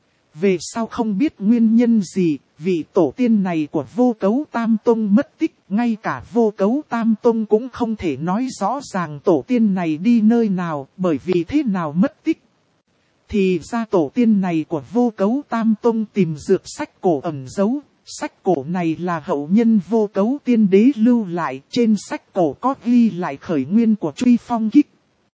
Về sau không biết nguyên nhân gì, vị tổ tiên này của vô cấu tam tông mất tích, ngay cả vô cấu tam tông cũng không thể nói rõ ràng tổ tiên này đi nơi nào, bởi vì thế nào mất tích. Thì ra tổ tiên này của vô cấu tam tông tìm dược sách cổ ẩn giấu, sách cổ này là hậu nhân vô cấu tiên đế lưu lại, trên sách cổ có ghi lại khởi nguyên của truy phong kích.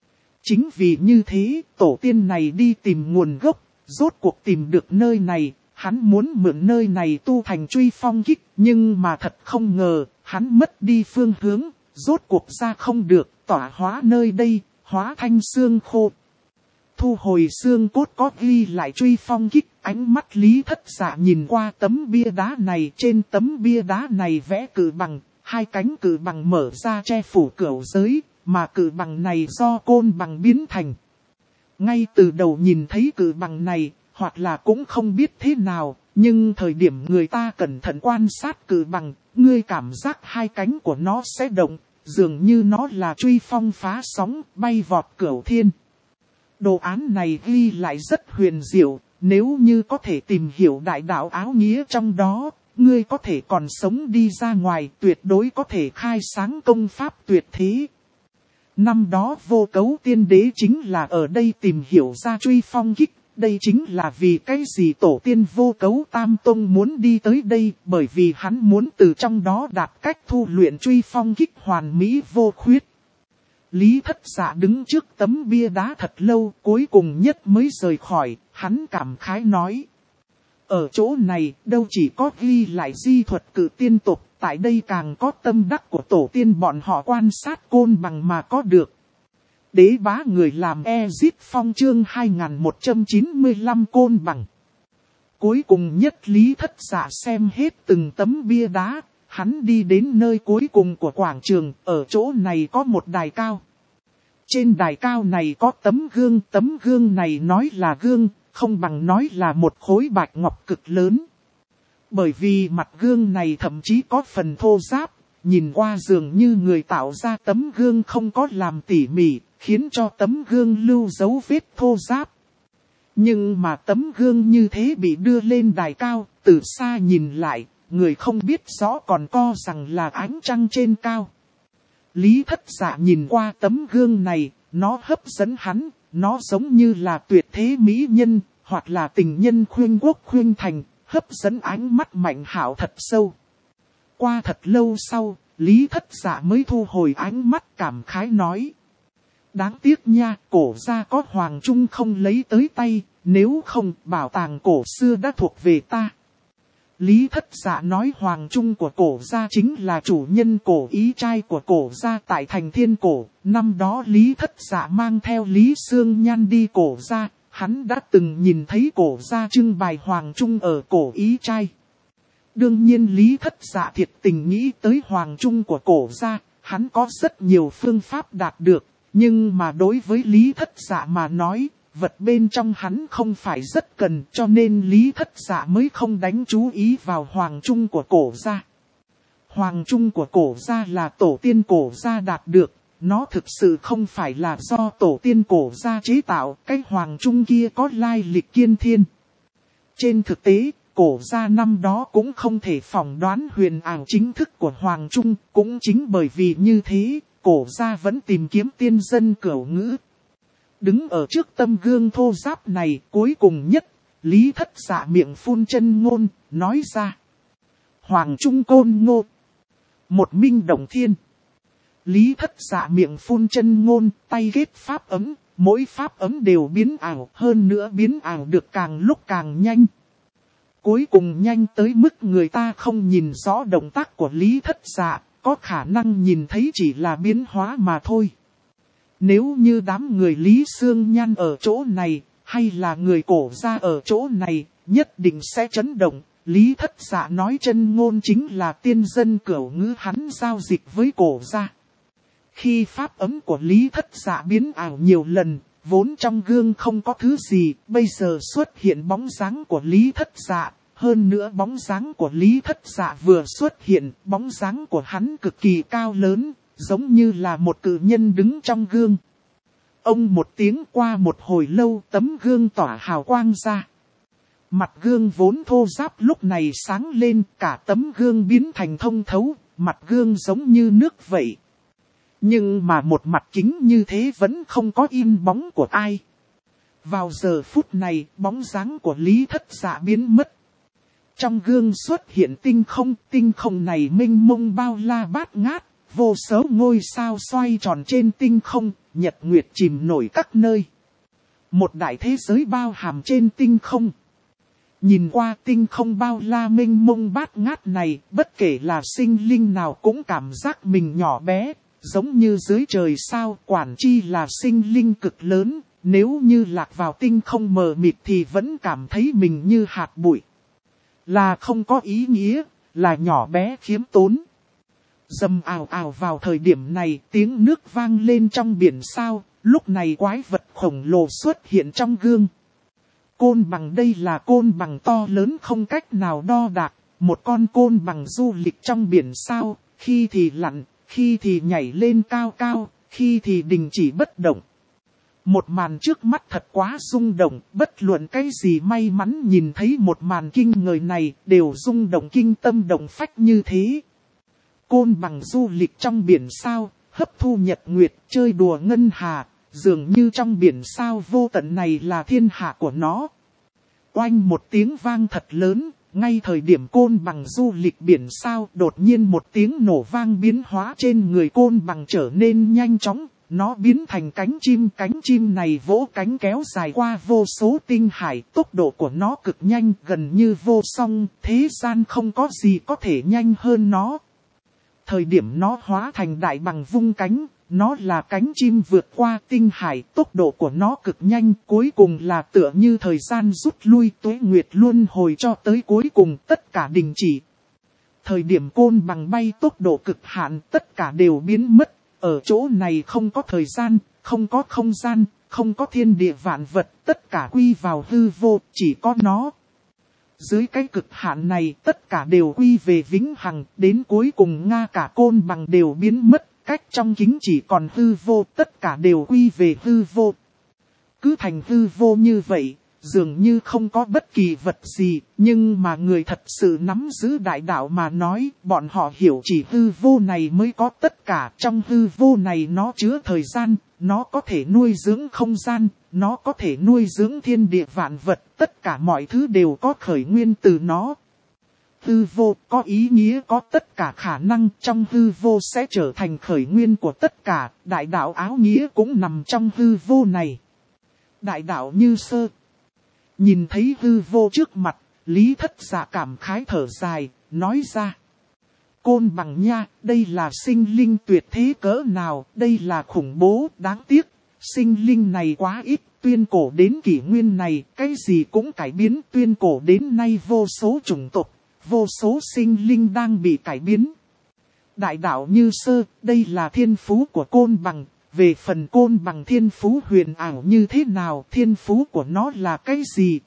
Chính vì như thế, tổ tiên này đi tìm nguồn gốc, rốt cuộc tìm được nơi này, hắn muốn mượn nơi này tu thành truy phong kích, nhưng mà thật không ngờ, hắn mất đi phương hướng, rốt cuộc ra không được, tỏa hóa nơi đây, hóa thành xương khô. Thu hồi xương cốt có ghi lại truy phong kích, ánh mắt Lý Thất Dạ nhìn qua tấm bia đá này, trên tấm bia đá này vẽ cự bằng, hai cánh cự bằng mở ra che phủ cửu giới, mà cự bằng này do côn bằng biến thành. Ngay từ đầu nhìn thấy cự bằng này, hoặc là cũng không biết thế nào, nhưng thời điểm người ta cẩn thận quan sát cự bằng, ngươi cảm giác hai cánh của nó sẽ động, dường như nó là truy phong phá sóng, bay vọt cửu thiên. Đồ án này ghi lại rất huyền diệu, nếu như có thể tìm hiểu đại đạo áo nghĩa trong đó, ngươi có thể còn sống đi ra ngoài, tuyệt đối có thể khai sáng công pháp tuyệt thế. Năm đó vô cấu tiên đế chính là ở đây tìm hiểu ra truy phong kích, đây chính là vì cái gì tổ tiên vô cấu tam tông muốn đi tới đây, bởi vì hắn muốn từ trong đó đạt cách thu luyện truy phong kích hoàn mỹ vô khuyết. Lý Thất Dạ đứng trước tấm bia đá thật lâu, cuối cùng nhất mới rời khỏi, hắn cảm khái nói. Ở chỗ này, đâu chỉ có ghi lại di thuật cử tiên tục, tại đây càng có tâm đắc của tổ tiên bọn họ quan sát côn bằng mà có được. Đế bá người làm Ezit Phong chương 2195 côn bằng. Cuối cùng nhất Lý Thất Dạ xem hết từng tấm bia đá, hắn đi đến nơi cuối cùng của quảng trường, ở chỗ này có một đài cao. Trên đài cao này có tấm gương này nói là gương, không bằng nói là một khối bạch ngọc cực lớn. Bởi vì mặt gương này thậm chí có phần thô ráp, nhìn qua dường như người tạo ra tấm gương không có làm tỉ mỉ, khiến cho tấm gương lưu dấu vết thô ráp. Nhưng mà tấm gương như thế bị đưa lên đài cao, từ xa nhìn lại, người không biết rõ còn co rằng là ánh trăng trên cao. Lý Thất Dạ nhìn qua tấm gương này, nó hấp dẫn hắn, nó giống như là tuyệt thế mỹ nhân, hoặc là tình nhân khuyên quốc khuyên thành, hấp dẫn ánh mắt Mạnh Hạo thật sâu. Qua thật lâu sau, Lý Thất Dạ mới thu hồi ánh mắt cảm khái nói. Đáng tiếc nha, cổ gia có hoàng trung không lấy tới tay, nếu không bảo tàng cổ xưa đã thuộc về ta. Lý Thất Dạ nói hoàng trung của cổ gia chính là chủ nhân cổ ý trai của cổ gia tại thành Thiên Cổ. Năm đó Lý Thất Dạ mang theo Lý Sương Nhan đi cổ gia, hắn đã từng nhìn thấy cổ gia trưng bày hoàng trung ở cổ ý trai. Đương nhiên Lý Thất Dạ thiệt tình nghĩ tới hoàng trung của cổ gia, hắn có rất nhiều phương pháp đạt được, nhưng mà đối với Lý Thất Dạ mà nói, vật bên trong hắn không phải rất cần, cho nên Lý Thất Dạ mới không đánh chú ý vào hoàng trung của cổ gia. Hoàng trung của cổ gia là tổ tiên cổ gia đạt được, nó thực sự không phải là do tổ tiên cổ gia chế tạo, cái hoàng trung kia có lai lịch kiên thiên. Trên thực tế, cổ gia năm đó cũng không thể phỏng đoán huyền ảo chính thức của hoàng trung, cũng chính bởi vì như thế, cổ gia vẫn tìm kiếm tiên dân cửu ngữ. Đứng ở trước tâm gương thô ráp này, cuối cùng nhất, Lý Thất Dạ miệng phun chân ngôn, nói ra. Hoàng trung côn ngô. Một minh đồng thiên. Lý Thất Dạ miệng phun chân ngôn, tay kết pháp ấm, mỗi pháp ấm đều biến ảo, hơn nữa biến ảo được càng lúc càng nhanh. Cuối cùng nhanh tới mức người ta không nhìn rõ động tác của Lý Thất Dạ, có khả năng nhìn thấy chỉ là biến hóa mà thôi. Nếu như đám người Lý Xương Nhan ở chỗ này, hay là người Cổ gia ở chỗ này, nhất định sẽ chấn động. Lý Thất Dạ nói chân ngôn chính là tiên dân cửu ngữ hắn giao dịch với Cổ gia. Khi pháp ấm của Lý Thất Dạ biến ảo nhiều lần, vốn trong gương không có thứ gì, bây giờ xuất hiện bóng dáng của Lý Thất Dạ. Hơn nữa bóng dáng của Lý Thất Dạ vừa xuất hiện, bóng dáng của hắn cực kỳ cao lớn, giống như là một cự nhân đứng trong gương. Ông một tiếng qua một hồi lâu tấm gương tỏa hào quang ra. Mặt gương vốn thô ráp lúc này sáng lên, cả tấm gương biến thành thông thấu, mặt gương giống như nước vậy. Nhưng mà một mặt kính như thế vẫn không có in bóng của ai. Vào giờ phút này, bóng dáng của Lý Thất Dạ biến mất. Trong gương xuất hiện tinh không này mênh mông bao la bát ngát, vô số ngôi sao xoay tròn trên tinh không, nhật nguyệt chìm nổi các nơi. Một đại thế giới bao hàm trên tinh không. Nhìn qua tinh không bao la mênh mông bát ngát này, bất kể là sinh linh nào cũng cảm giác mình nhỏ bé, giống như dưới trời sao, quản chi là sinh linh cực lớn, nếu như lạc vào tinh không mờ mịt thì vẫn cảm thấy mình như hạt bụi. Là không có ý nghĩa, là nhỏ bé khiếm tốn. Rầm ào ào vào thời điểm này, tiếng nước vang lên trong biển sao, lúc này quái vật khổng lồ xuất hiện trong gương. Côn bằng đây là côn bằng to lớn không cách nào đo đạc, một con côn bằng du lịch trong biển sao, khi thì lặn, khi thì nhảy lên cao cao, khi thì đình chỉ bất động. Một màn trước mắt thật quá rung động, bất luận cái gì may mắn nhìn thấy một màn kinh người này đều rung động kinh tâm động phách như thế. Côn bằng du lịch trong biển sao, hấp thu nhật nguyệt, chơi đùa ngân hà, dường như trong biển sao vô tận này là thiên hạ của nó. Oanh một tiếng vang thật lớn, ngay thời điểm côn bằng du lịch biển sao đột nhiên một tiếng nổ vang biến hóa trên người côn bằng trở nên nhanh chóng. Nó biến thành cánh chim này vỗ cánh kéo dài qua vô số tinh hải, tốc độ của nó cực nhanh gần như vô song, thế gian không có gì có thể nhanh hơn nó. Thời điểm nó hóa thành đại bằng vung cánh, nó là cánh chim vượt qua tinh hải, tốc độ của nó cực nhanh, cuối cùng là tựa như thời gian rút lui tuế nguyệt luân hồi cho tới cuối cùng tất cả đình chỉ. Thời điểm côn bằng bay tốc độ cực hạn tất cả đều biến mất. Ở chỗ này không có thời gian, không có không gian, không có thiên địa vạn vật, tất cả quy vào hư vô, chỉ có nó. Dưới cái cực hạn này, tất cả đều quy về vĩnh hằng, đến cuối cùng nga cả côn bằng đều biến mất, cách trong kính chỉ còn hư vô, tất cả đều quy về hư vô. Cứ thành hư vô như vậy, dường như không có bất kỳ vật gì, nhưng mà người thật sự nắm giữ đại đạo mà nói, bọn họ hiểu chỉ hư vô này mới có tất cả. Trong hư vô này nó chứa thời gian, nó có thể nuôi dưỡng không gian, nó có thể nuôi dưỡng thiên địa vạn vật, tất cả mọi thứ đều có khởi nguyên từ nó. Hư vô có ý nghĩa có tất cả khả năng, trong hư vô sẽ trở thành khởi nguyên của tất cả, đại đạo áo nghĩa cũng nằm trong hư vô này. Đại đạo như sơ. Nhìn thấy hư vô trước mặt, Lý Thất Dạ cảm khái thở dài, nói ra. Côn bằng nha, đây là sinh linh tuyệt thế cỡ nào, đây là khủng bố, đáng tiếc. Sinh linh này quá ít, tuyên cổ đến kỷ nguyên này, cái gì cũng cải biến. Tuyên cổ đến nay vô số chủng tộc, vô số sinh linh đang bị cải biến. Đại đạo như sơ, đây là thiên phú của côn bằng. Về phần côn bằng thiên phú huyền ảo như thế nào, thiên phú của nó là cái gì?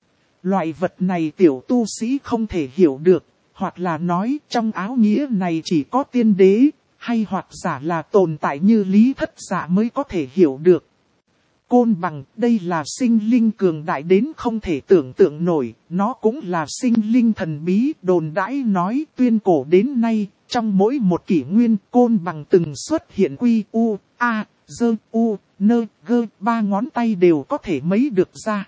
Loại vật này tiểu tu sĩ không thể hiểu được, hoặc là nói trong áo nghĩa này chỉ có tiên đế, hay hoặc giả là tồn tại như Lý Thất Dạ mới có thể hiểu được. Côn bằng, đây là sinh linh cường đại đến không thể tưởng tượng nổi, nó cũng là sinh linh thần bí, đồn đãi nói tuyên cổ đến nay, trong mỗi một kỷ nguyên côn bằng từng xuất hiện quy u, a, dơ, u, nơ, gơ, ba ngón tay đều có thể mấy được ra.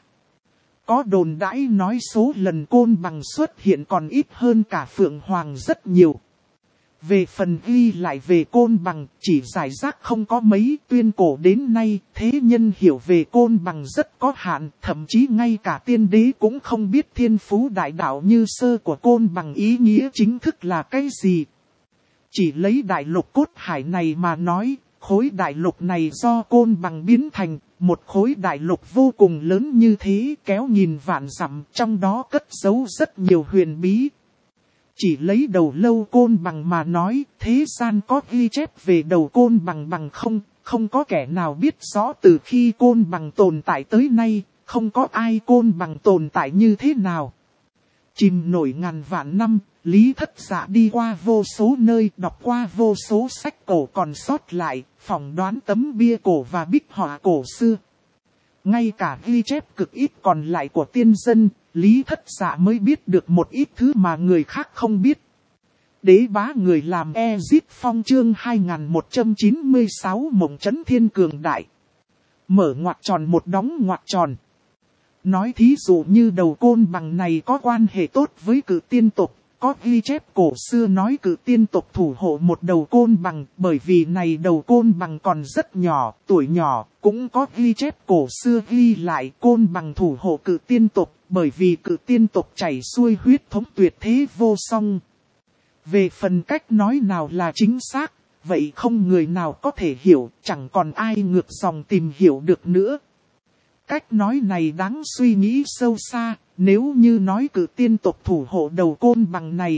Có đồn đãi nói số lần côn bằng xuất hiện còn ít hơn cả phượng hoàng rất nhiều. Về phần ghi lại về Côn Bằng, chỉ giải rác không có mấy. Tuyên cổ đến nay, thế nhân hiểu về Côn Bằng rất có hạn. Thậm chí ngay cả tiên đế cũng không biết thiên phú đại đạo như sơ của Côn Bằng ý nghĩa chính thức là cái gì. Chỉ lấy đại lục cốt hải này mà nói, khối đại lục này do Côn Bằng biến thành. Một khối đại lục vô cùng lớn như thế, kéo nghìn vạn dặm, trong đó cất giấu rất nhiều huyền bí. Chỉ lấy đầu lâu Côn Bằng mà nói, thế gian có ghi chép về đầu Côn Bằng bằng không có kẻ nào biết rõ từ khi Côn Bằng tồn tại tới nay, không có ai Côn Bằng tồn tại như thế nào. Chìm nổi ngàn vạn năm, Lý Thất Dạ đi qua vô số nơi, đọc qua vô số sách cổ còn sót lại, phỏng đoán tấm bia cổ và bích họa cổ xưa. Ngay cả ghi chép cực ít còn lại của tiên dân, Lý Thất Dạ mới biết được một ít thứ mà người khác không biết. Đế bá người làm Ezip Phong chương 2196 Mộng Chấn Thiên Cường Đại. Mở ngoặc tròn một đóng ngoặc tròn. Nói thí dụ như đầu Côn Bằng này có quan hệ tốt với cự tiên tộc. Có ghi chép cổ xưa nói cự tiên tộc thủ hộ một đầu Côn Bằng, bởi vì này đầu Côn Bằng còn rất nhỏ, tuổi nhỏ. Cũng có ghi chép cổ xưa ghi lại Côn Bằng thủ hộ cự tiên tộc, bởi vì cự tiên tộc chảy xuôi huyết thống tuyệt thế vô song. Về phần cách nói nào là chính xác, vậy không người nào có thể hiểu, chẳng còn ai ngược dòng tìm hiểu được nữa. Cách nói này đáng suy nghĩ sâu xa, nếu như nói cự tiên tộc thủ hộ đầu Côn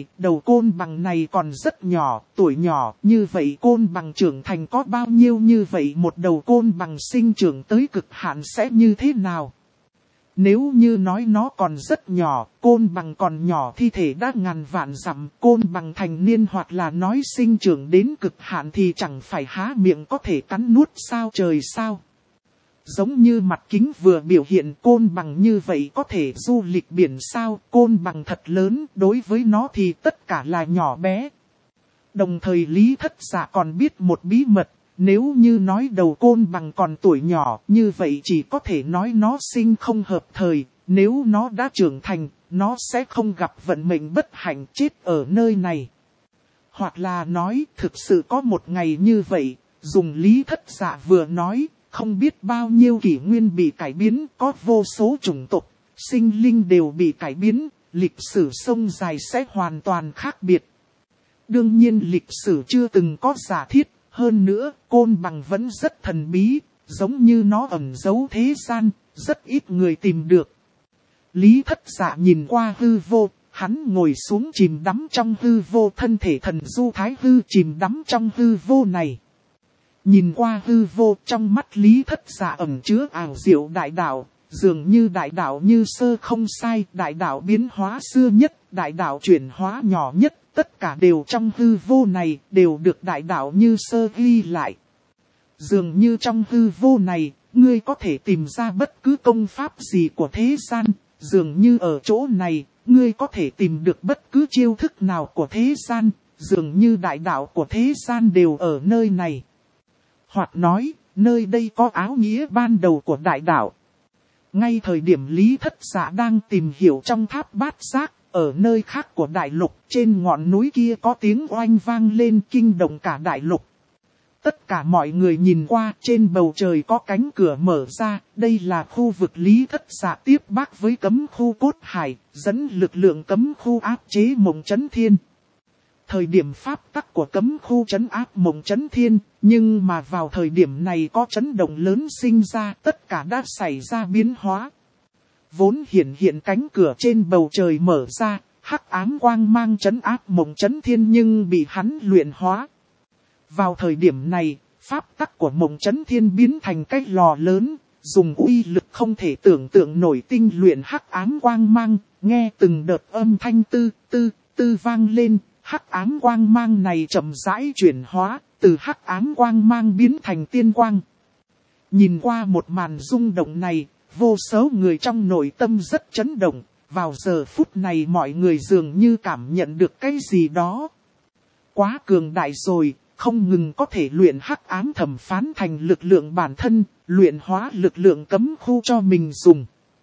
Bằng này còn rất nhỏ, tuổi nhỏ, như vậy Côn Bằng trưởng thành có bao nhiêu, như vậy một đầu Côn Bằng sinh trưởng tới cực hạn sẽ như thế nào? Nếu như nói nó còn rất nhỏ, Côn Bằng còn nhỏ thi thể đã ngàn vạn dặm, Côn Bằng thành niên hoặc là nói sinh trưởng đến cực hạn thì chẳng phải há miệng có thể cắn nuốt sao trời sao? Giống như mặt kính vừa biểu hiện Côn Bằng như vậy có thể du lịch biển sao, Côn Bằng thật lớn, đối với nó thì tất cả là nhỏ bé. Đồng thời Lý Thất Dạ còn biết một bí mật, nếu như nói đầu Côn Bằng còn tuổi nhỏ, như vậy chỉ có thể nói nó sinh không hợp thời, nếu nó đã trưởng thành, nó sẽ không gặp vận mệnh bất hạnh chết ở nơi này. Hoặc là nói, thực sự có một ngày như vậy, dùng Lý Thất Dạ vừa nói, không biết bao nhiêu kỷ nguyên bị cải biến, có vô số chủng tộc, sinh linh đều bị cải biến, lịch sử sông dài sẽ hoàn toàn khác biệt. Đương nhiên lịch sử chưa từng có giả thiết, hơn nữa Côn Bằng vẫn rất thần bí, giống như nó ẩn giấu thế gian, rất ít người tìm được. Lý Thất Dạ nhìn qua hư vô, hắn ngồi xuống chìm đắm trong hư vô, thân thể thần du thái hư chìm đắm trong hư vô này. Nhìn qua hư vô, trong mắt Lý Thất Dạ ẩn chứa ảo diệu đại đạo, dường như đại đạo như sơ không sai, đại đạo biến hóa xưa nhất, đại đạo chuyển hóa nhỏ nhất, tất cả đều trong hư vô này, đều được đại đạo như sơ ghi lại. Dường như trong hư vô này, ngươi có thể tìm ra bất cứ công pháp gì của thế gian, dường như ở chỗ này, ngươi có thể tìm được bất cứ chiêu thức nào của thế gian, dường như đại đạo của thế gian đều ở nơi này. Hoặc nói, nơi đây có áo nghĩa ban đầu của đại đạo. Ngay thời điểm Lý Thất Dạ đang tìm hiểu trong tháp bát giác, ở nơi khác của đại lục, trên ngọn núi kia có tiếng oanh vang lên kinh động cả đại lục. Tất cả mọi người nhìn qua, trên bầu trời có cánh cửa mở ra, đây là khu vực Lý Thất Dạ tiếp bác với cấm khu cốt hải, dẫn lực lượng cấm khu áp chế Mộng Chấn Thiên. Thời điểm pháp tắc của cấm khu trấn áp Mộng Chấn Thiên, nhưng mà vào thời điểm này có chấn động lớn sinh ra, tất cả đã xảy ra biến hóa. Vốn hiện cánh cửa trên bầu trời mở ra, hắc ám quang mang trấn áp Mộng Chấn Thiên nhưng bị hắn luyện hóa. Vào thời điểm này, pháp tắc của Mộng Chấn Thiên biến thành cái lò lớn, dùng uy lực không thể tưởng tượng nổi tinh luyện hắc ám quang mang, nghe từng đợt âm thanh tư vang lên. Hắc ám quang mang này chậm rãi chuyển hóa, từ hắc ám quang mang biến thành tiên quang. Nhìn qua một màn rung động này, vô số người trong nội tâm rất chấn động. Vào giờ phút này mọi người dường như cảm nhận được cái gì đó. Quá cường đại rồi, không ngừng có thể luyện hắc ám thẩm phán thành lực lượng bản thân, luyện hóa lực lượng cấm khu cho mình dùng.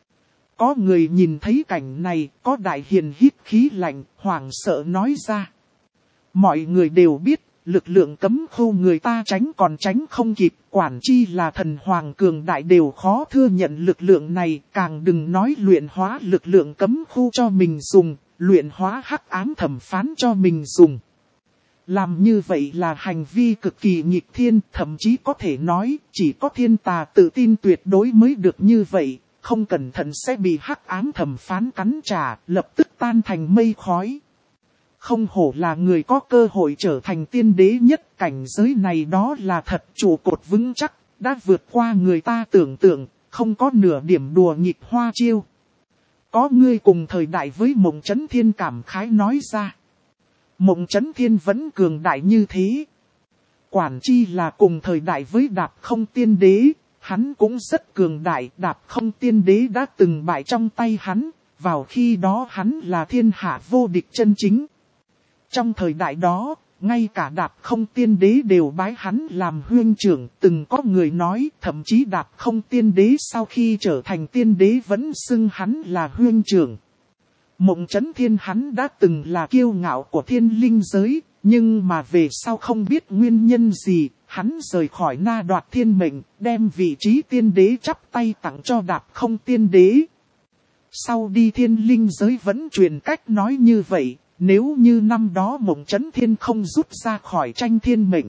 Có người nhìn thấy cảnh này, có đại hiền hít khí lạnh, hoảng sợ nói ra. Mọi người đều biết, lực lượng cấm khu người ta tránh còn tránh không kịp, quản chi là thần hoàng cường đại đều khó thừa nhận lực lượng này, càng đừng nói luyện hóa lực lượng cấm khu cho mình dùng, luyện hóa hắc ám thẩm phán cho mình dùng. Làm như vậy là hành vi cực kỳ nghịch thiên, thậm chí có thể nói chỉ có thiên tà tự tin tuyệt đối mới được như vậy, không cẩn thận sẽ bị hắc ám thẩm phán cắn trả, lập tức tan thành mây khói. Không hổ là người có cơ hội trở thành tiên đế nhất, cảnh giới này đó là thật trụ cột vững chắc, đã vượt qua người ta tưởng tượng, không có nửa điểm đùa nghịch hoa chiêu. Có ngươi cùng thời đại với Mộng Chấn Thiên cảm khái nói ra. Mộng Chấn Thiên vẫn cường đại như thế. Quản chi là cùng thời đại với Đạp Không Tiên Đế, hắn cũng rất cường đại. Đạp Không Tiên Đế đã từng bại trong tay hắn, vào khi đó hắn là thiên hạ vô địch chân chính. Trong thời đại đó, ngay cả Đạp Không Tiên Đế đều bái hắn làm huynh trưởng. Từng có người nói, thậm chí Đạp Không Tiên Đế sau khi trở thành tiên đế vẫn xưng hắn là huynh trưởng. Mộng Chấn Thiên hắn đã từng là kiêu ngạo của thiên linh giới, nhưng mà về sau không biết nguyên nhân gì, hắn rời khỏi Na Đoạt Thiên mệnh, đem vị trí tiên đế chắp tay tặng cho Đạp Không Tiên Đế. Sau đi thiên linh giới vẫn truyền cách nói như vậy, nếu như năm đó Mộng Chấn Thiên không rút ra khỏi tranh thiên mệnh,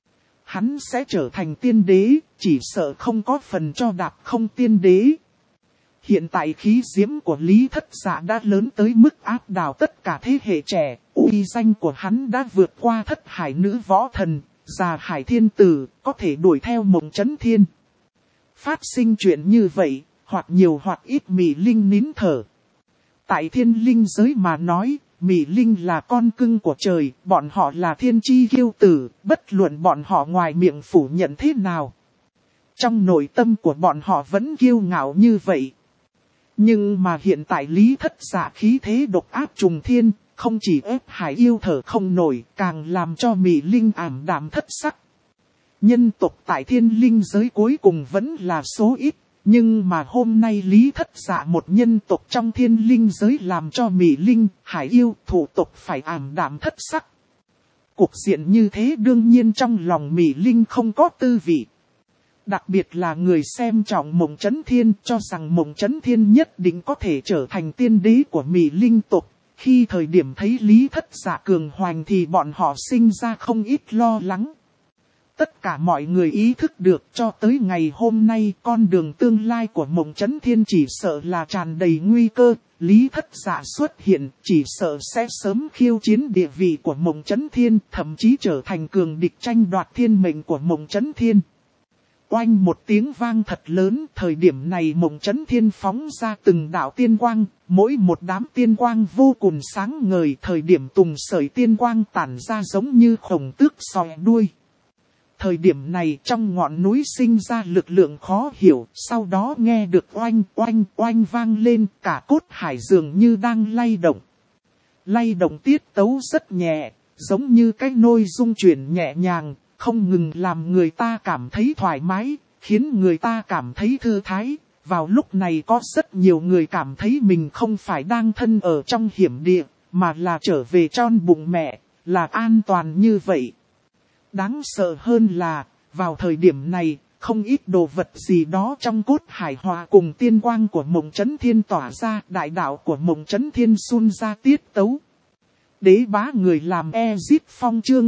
hắn sẽ trở thành tiên đế, chỉ sợ không có phần cho Đạp Không Tiên Đế. Hiện tại khí diễm của Lý Thất Dạ đã lớn tới mức áp đảo tất cả thế hệ trẻ, uy danh của hắn đã vượt qua Thất Hải Nữ Võ Thần, Già Hải Thiên Tử, có thể đuổi theo Mộng Chấn Thiên. Phát sinh chuyện như vậy, hoặc nhiều hoặc ít Mị Linh nín thở. Tại thiên linh giới mà nói, Mị Linh là con cưng của trời, bọn họ là thiên chi kiêu tử, bất luận bọn họ ngoài miệng phủ nhận thế nào. Trong nội tâm của bọn họ vẫn kiêu ngạo như vậy. Nhưng mà hiện tại Lý Thất Dạ khí thế độc áp trùng thiên, không chỉ ép Hải yêu thở không nổi, càng làm cho Mị Linh ảm đạm thất sắc. Nhân tộc tại thiên linh giới cuối cùng vẫn là số ít, nhưng mà hôm nay Lý Thất Dạ một nhân tộc trong thiên linh giới làm cho Mị Linh, Hải yêu, thủ tộc phải ảm đạm thất sắc. Cuộc diện như thế đương nhiên trong lòng Mị Linh không có tư vị. Đặc biệt là người xem trọng Mộng Chấn Thiên cho rằng Mộng Chấn Thiên nhất định có thể trở thành tiên đế của Mị Linh tộc. Khi thời điểm thấy Lý Thất Dạ cường hoành thì bọn họ sinh ra không ít lo lắng. Tất cả mọi người ý thức được cho tới ngày hôm nay con đường tương lai của Mộng Chấn Thiên chỉ sợ là tràn đầy nguy cơ. Lý Thất Dạ xuất hiện chỉ sợ sẽ sớm khiêu chiến địa vị của Mộng Chấn Thiên, thậm chí trở thành cường địch tranh đoạt thiên mệnh của Mộng Chấn Thiên. Oanh một tiếng vang thật lớn, thời điểm này Mộng Chấn Thiên phóng ra từng đạo tiên quang, mỗi một đám tiên quang vô cùng sáng ngời, thời điểm tùng sợi tiên quang tản ra giống như khổng tước sòi đuôi. Thời điểm này trong ngọn núi sinh ra lực lượng khó hiểu, sau đó nghe được oanh oanh oanh vang lên, cả cốt hải dường như đang lay động. Lay động tiết tấu rất nhẹ, giống như cái nôi rung chuyển nhẹ nhàng, không ngừng làm người ta cảm thấy thoải mái, khiến người ta cảm thấy thư thái. Vào lúc này có rất nhiều người cảm thấy mình không phải đang thân ở trong hiểm địa, mà là trở về tròn bụng mẹ, là an toàn như vậy. Đáng sợ hơn là, vào thời điểm này, không ít đồ vật gì đó trong cốt hải hòa cùng tiên quang của Mộng Chấn Thiên tỏa ra, đại đạo của Mộng Chấn Thiên xun ra tiết tấu. Đế bá người làm Ezit Phong chương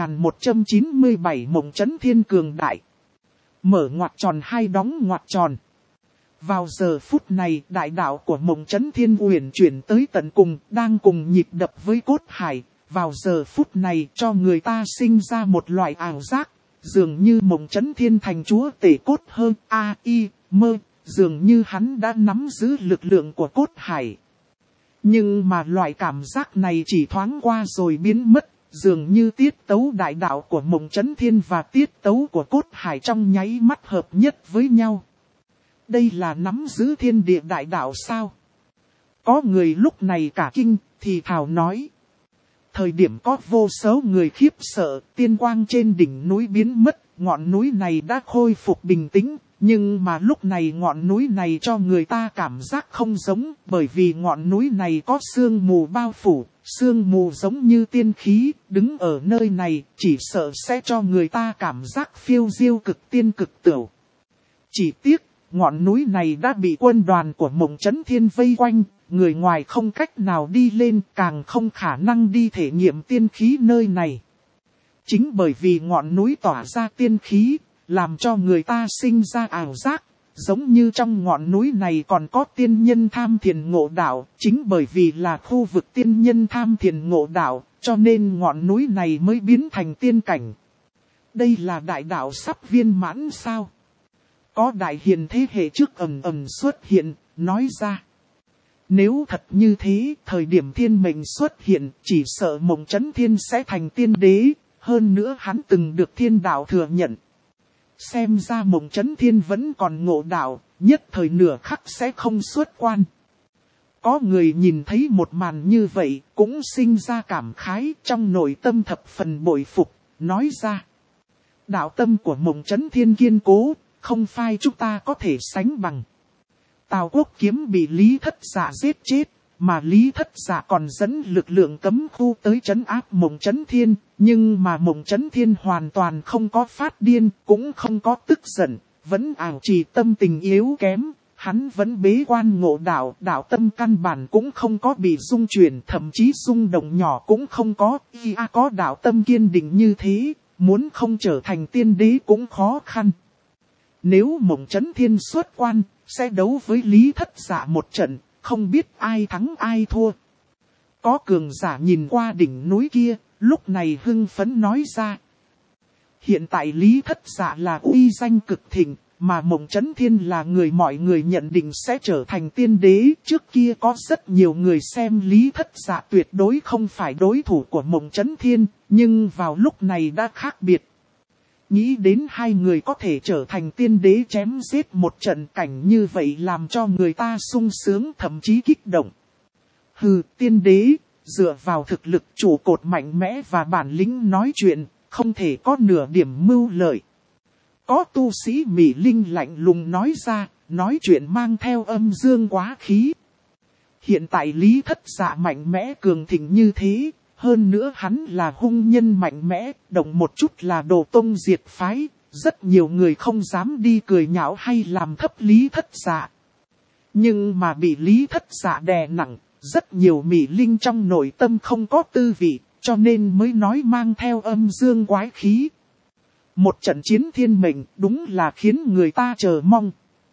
2197 Mộng Chấn Thiên cường đại. Mở ngoặc tròn hay đóng ngoặc tròn. Vào giờ phút này, đại đạo của Mộng Chấn Thiên uyển chuyển tới tận cùng, đang cùng nhịp đập với cốt hải. Vào giờ phút này cho người ta sinh ra một loại ảo giác, dường như Mộng Chấn Thiên thành chúa tể cốt hơn mơ, dường như hắn đã nắm giữ lực lượng của cốt hải. Nhưng mà loại cảm giác này chỉ thoáng qua rồi biến mất, dường như tiết tấu đại đạo của Mộng Chấn Thiên và tiết tấu của cốt hải trong nháy mắt hợp nhất với nhau. Đây là nắm giữ thiên địa đại đạo sao? Có người lúc này cả kinh, thì thào nói. Thời điểm có vô số người khiếp sợ, tiên quang trên đỉnh núi biến mất, ngọn núi này đã khôi phục bình tĩnh, Nhưng mà lúc này ngọn núi này cho người ta cảm giác không giống, bởi vì ngọn núi này có sương mù bao phủ, sương mù giống như tiên khí, đứng ở nơi này chỉ sợ sẽ cho người ta cảm giác phiêu diêu cực tiên cực tửu. Chỉ tiếc, ngọn núi này đã bị quân đoàn của Mộng Chấn Thiên vây quanh, người ngoài không cách nào đi lên, càng không khả năng đi thể nghiệm tiên khí nơi này. Chính bởi vì ngọn núi tỏa ra tiên khí, làm cho người ta sinh ra ảo giác, giống như trong ngọn núi này còn có tiên nhân tham thiền ngộ đạo, chính bởi vì là khu vực tiên nhân tham thiền ngộ đạo, cho nên ngọn núi này mới biến thành tiên cảnh. Đây là đại đạo sắp viên mãn sao? Có đại hiền thế hệ trước ầm ầm xuất hiện, nói ra. Nếu thật như thế, thời điểm thiên mệnh xuất hiện, chỉ sợ Mộng Chấn Thiên sẽ thành tiên đế, hơn nữa hắn từng được thiên đạo thừa nhận. Xem ra Mộng Chấn Thiên vẫn còn ngộ đạo, nhất thời nửa khắc sẽ không xuất quan. Có người nhìn thấy một màn như vậy, cũng sinh ra cảm khái trong nội tâm thập phần bội phục, nói ra. Đạo tâm của Mộng Chấn Thiên kiên cố, không phải chúng ta có thể sánh bằng. Tào Quốc Kiếm bị Lý Thất Dạ giết chết, mà Lý Thất Dạ còn dẫn lực lượng cấm khu tới trấn áp Mộng Chấn Thiên, nhưng mà Mộng Chấn Thiên hoàn toàn không có phát điên, cũng không có tức giận, vẫn ảo trì tâm tình yếu kém, hắn vẫn bế quan ngộ đạo, đạo tâm căn bản cũng không có bị rung chuyển, thậm chí rung động nhỏ cũng không có, có đạo tâm kiên định như thế, muốn không trở thành tiên đế cũng khó khăn. Nếu Mộng Chấn Thiên xuất quan, sẽ đấu với Lý Thất Dạ một trận, không biết ai thắng ai thua. Có cường giả nhìn qua đỉnh núi kia, lúc này hưng phấn nói ra. Hiện tại Lý Thất Dạ là uy danh cực thịnh, mà Mộng Chấn Thiên là người mọi người nhận định sẽ trở thành tiên đế. Trước kia có rất nhiều người xem Lý Thất Dạ tuyệt đối không phải đối thủ của Mộng Chấn Thiên, nhưng vào lúc này đã khác biệt. Nghĩ đến hai người có thể trở thành tiên đế chém giết một trận cảnh như vậy làm cho người ta sung sướng thậm chí kích động. Hừ, tiên đế, dựa vào thực lực trụ cột mạnh mẽ và bản lĩnh nói chuyện, không thể có nửa điểm mưu lợi. Có tu sĩ Mỹ Linh lạnh lùng nói ra, nói chuyện mang theo âm dương quá khí. Hiện tại Lý Thất Dạ mạnh mẽ cường thịnh như thế. Hơn nữa hắn là hung nhân mạnh mẽ, động một chút là đồ tông diệt phái, rất nhiều người không dám đi cười nhạo hay làm thấp Lý Thất Dạ. Nhưng mà bị Lý Thất Dạ đè nặng, rất nhiều mỹ linh trong nội tâm không có tư vị, cho nên mới nói mang theo âm dương quái khí. Một trận chiến thiên mệnh đúng là khiến người ta chờ mong.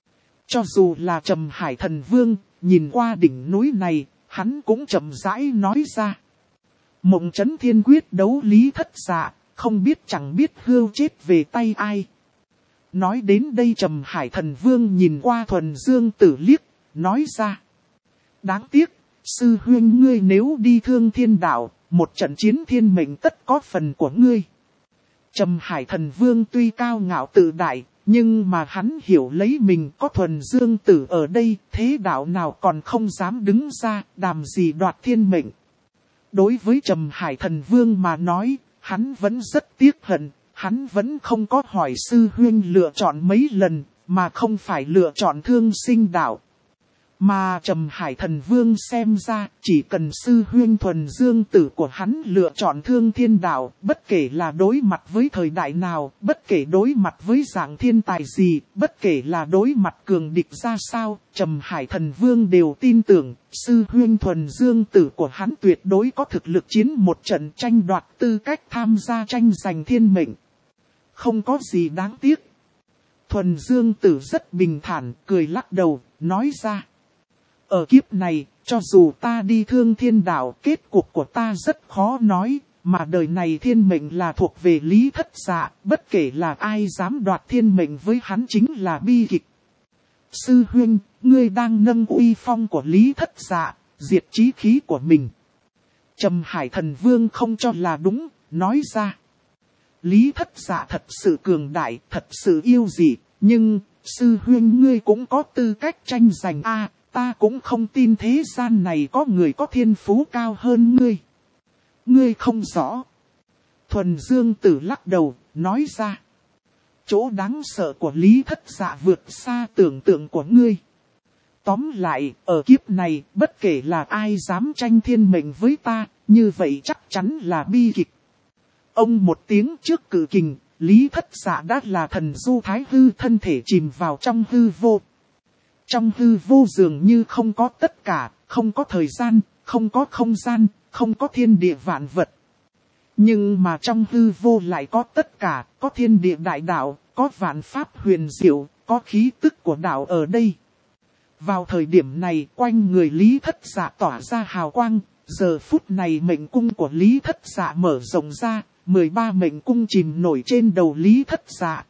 Cho dù là Trầm Hải Thần Vương, nhìn qua đỉnh núi này, hắn cũng chậm rãi nói ra. Mộng Chấn Thiên quyết đấu Lý Thất Dạ, không biết chẳng biết hươu chết về tay ai. Nói đến đây Trầm Hải Thần Vương nhìn qua Thuần Dương Tử liếc, nói ra. Đáng tiếc, sư huynh ngươi nếu đi Thương Thiên Đạo, một trận chiến thiên mệnh tất có phần của ngươi. Trầm Hải Thần Vương tuy cao ngạo tự đại, nhưng mà hắn hiểu lấy mình có Thuần Dương Tử ở đây, thế đạo nào còn không dám đứng ra, đàm gì đoạt thiên mệnh. Đối với Trầm Hải Thần Vương mà nói, hắn vẫn rất tiếc hận, hắn vẫn không có hỏi sư huynh lựa chọn mấy lần, mà không phải lựa chọn Thương Sinh Đạo. Mà Trầm Hải Thần Vương xem ra, chỉ cần sư huynh Thuần Dương Tử của hắn lựa chọn Thương Thiên Đạo, bất kể là đối mặt với thời đại nào, bất kể đối mặt với dạng thiên tài gì, bất kể là đối mặt cường địch ra sao, Trầm Hải Thần Vương đều tin tưởng, sư huynh Thuần Dương Tử của hắn tuyệt đối có thực lực chiến một trận tranh đoạt tư cách tham gia tranh giành thiên mệnh. Không có gì đáng tiếc. Thuần Dương Tử rất bình thản, cười lắc đầu, nói ra. Ở kiếp này, cho dù ta đi Thương Thiên Đạo, kết cục của ta rất khó nói, mà đời này thiên mệnh là thuộc về Lý Thất Dạ, bất kể là ai dám đoạt thiên mệnh với hắn chính là bi kịch. Sư huynh, ngươi đang nâng uy phong của Lý Thất Dạ, diệt chí khí của mình. Trầm Hải Thần Vương không cho là đúng, nói ra. Lý Thất Dạ thật sự cường đại, thật sự yêu dị, nhưng, sư huynh ngươi cũng có tư cách tranh giành a. Ta cũng không tin thế gian này có người có thiên phú cao hơn ngươi. Ngươi không rõ. Thuần Dương Tử lắc đầu, nói ra. Chỗ đáng sợ của Lý Thất Dạ vượt xa tưởng tượng của ngươi. Tóm lại, ở kiếp này, bất kể là ai dám tranh thiên mệnh với ta, như vậy chắc chắn là bi kịch. Ông một tiếng trước cự kình, Lý Thất Dạ đã là thần du thái hư, thân thể chìm vào trong hư vô. Trong hư vô dường như không có tất cả, không có thời gian, không có không gian, không có thiên địa vạn vật. Nhưng mà trong hư vô lại có tất cả, có thiên địa đại đạo, có vạn pháp huyền diệu, có khí tức của đạo ở đây. Vào thời điểm này, quanh người Lý Thất Dạ tỏa ra hào quang, giờ phút này mệnh cung của Lý Thất Dạ mở rộng ra, 13 mệnh cung chìm nổi trên đầu Lý Thất Dạ.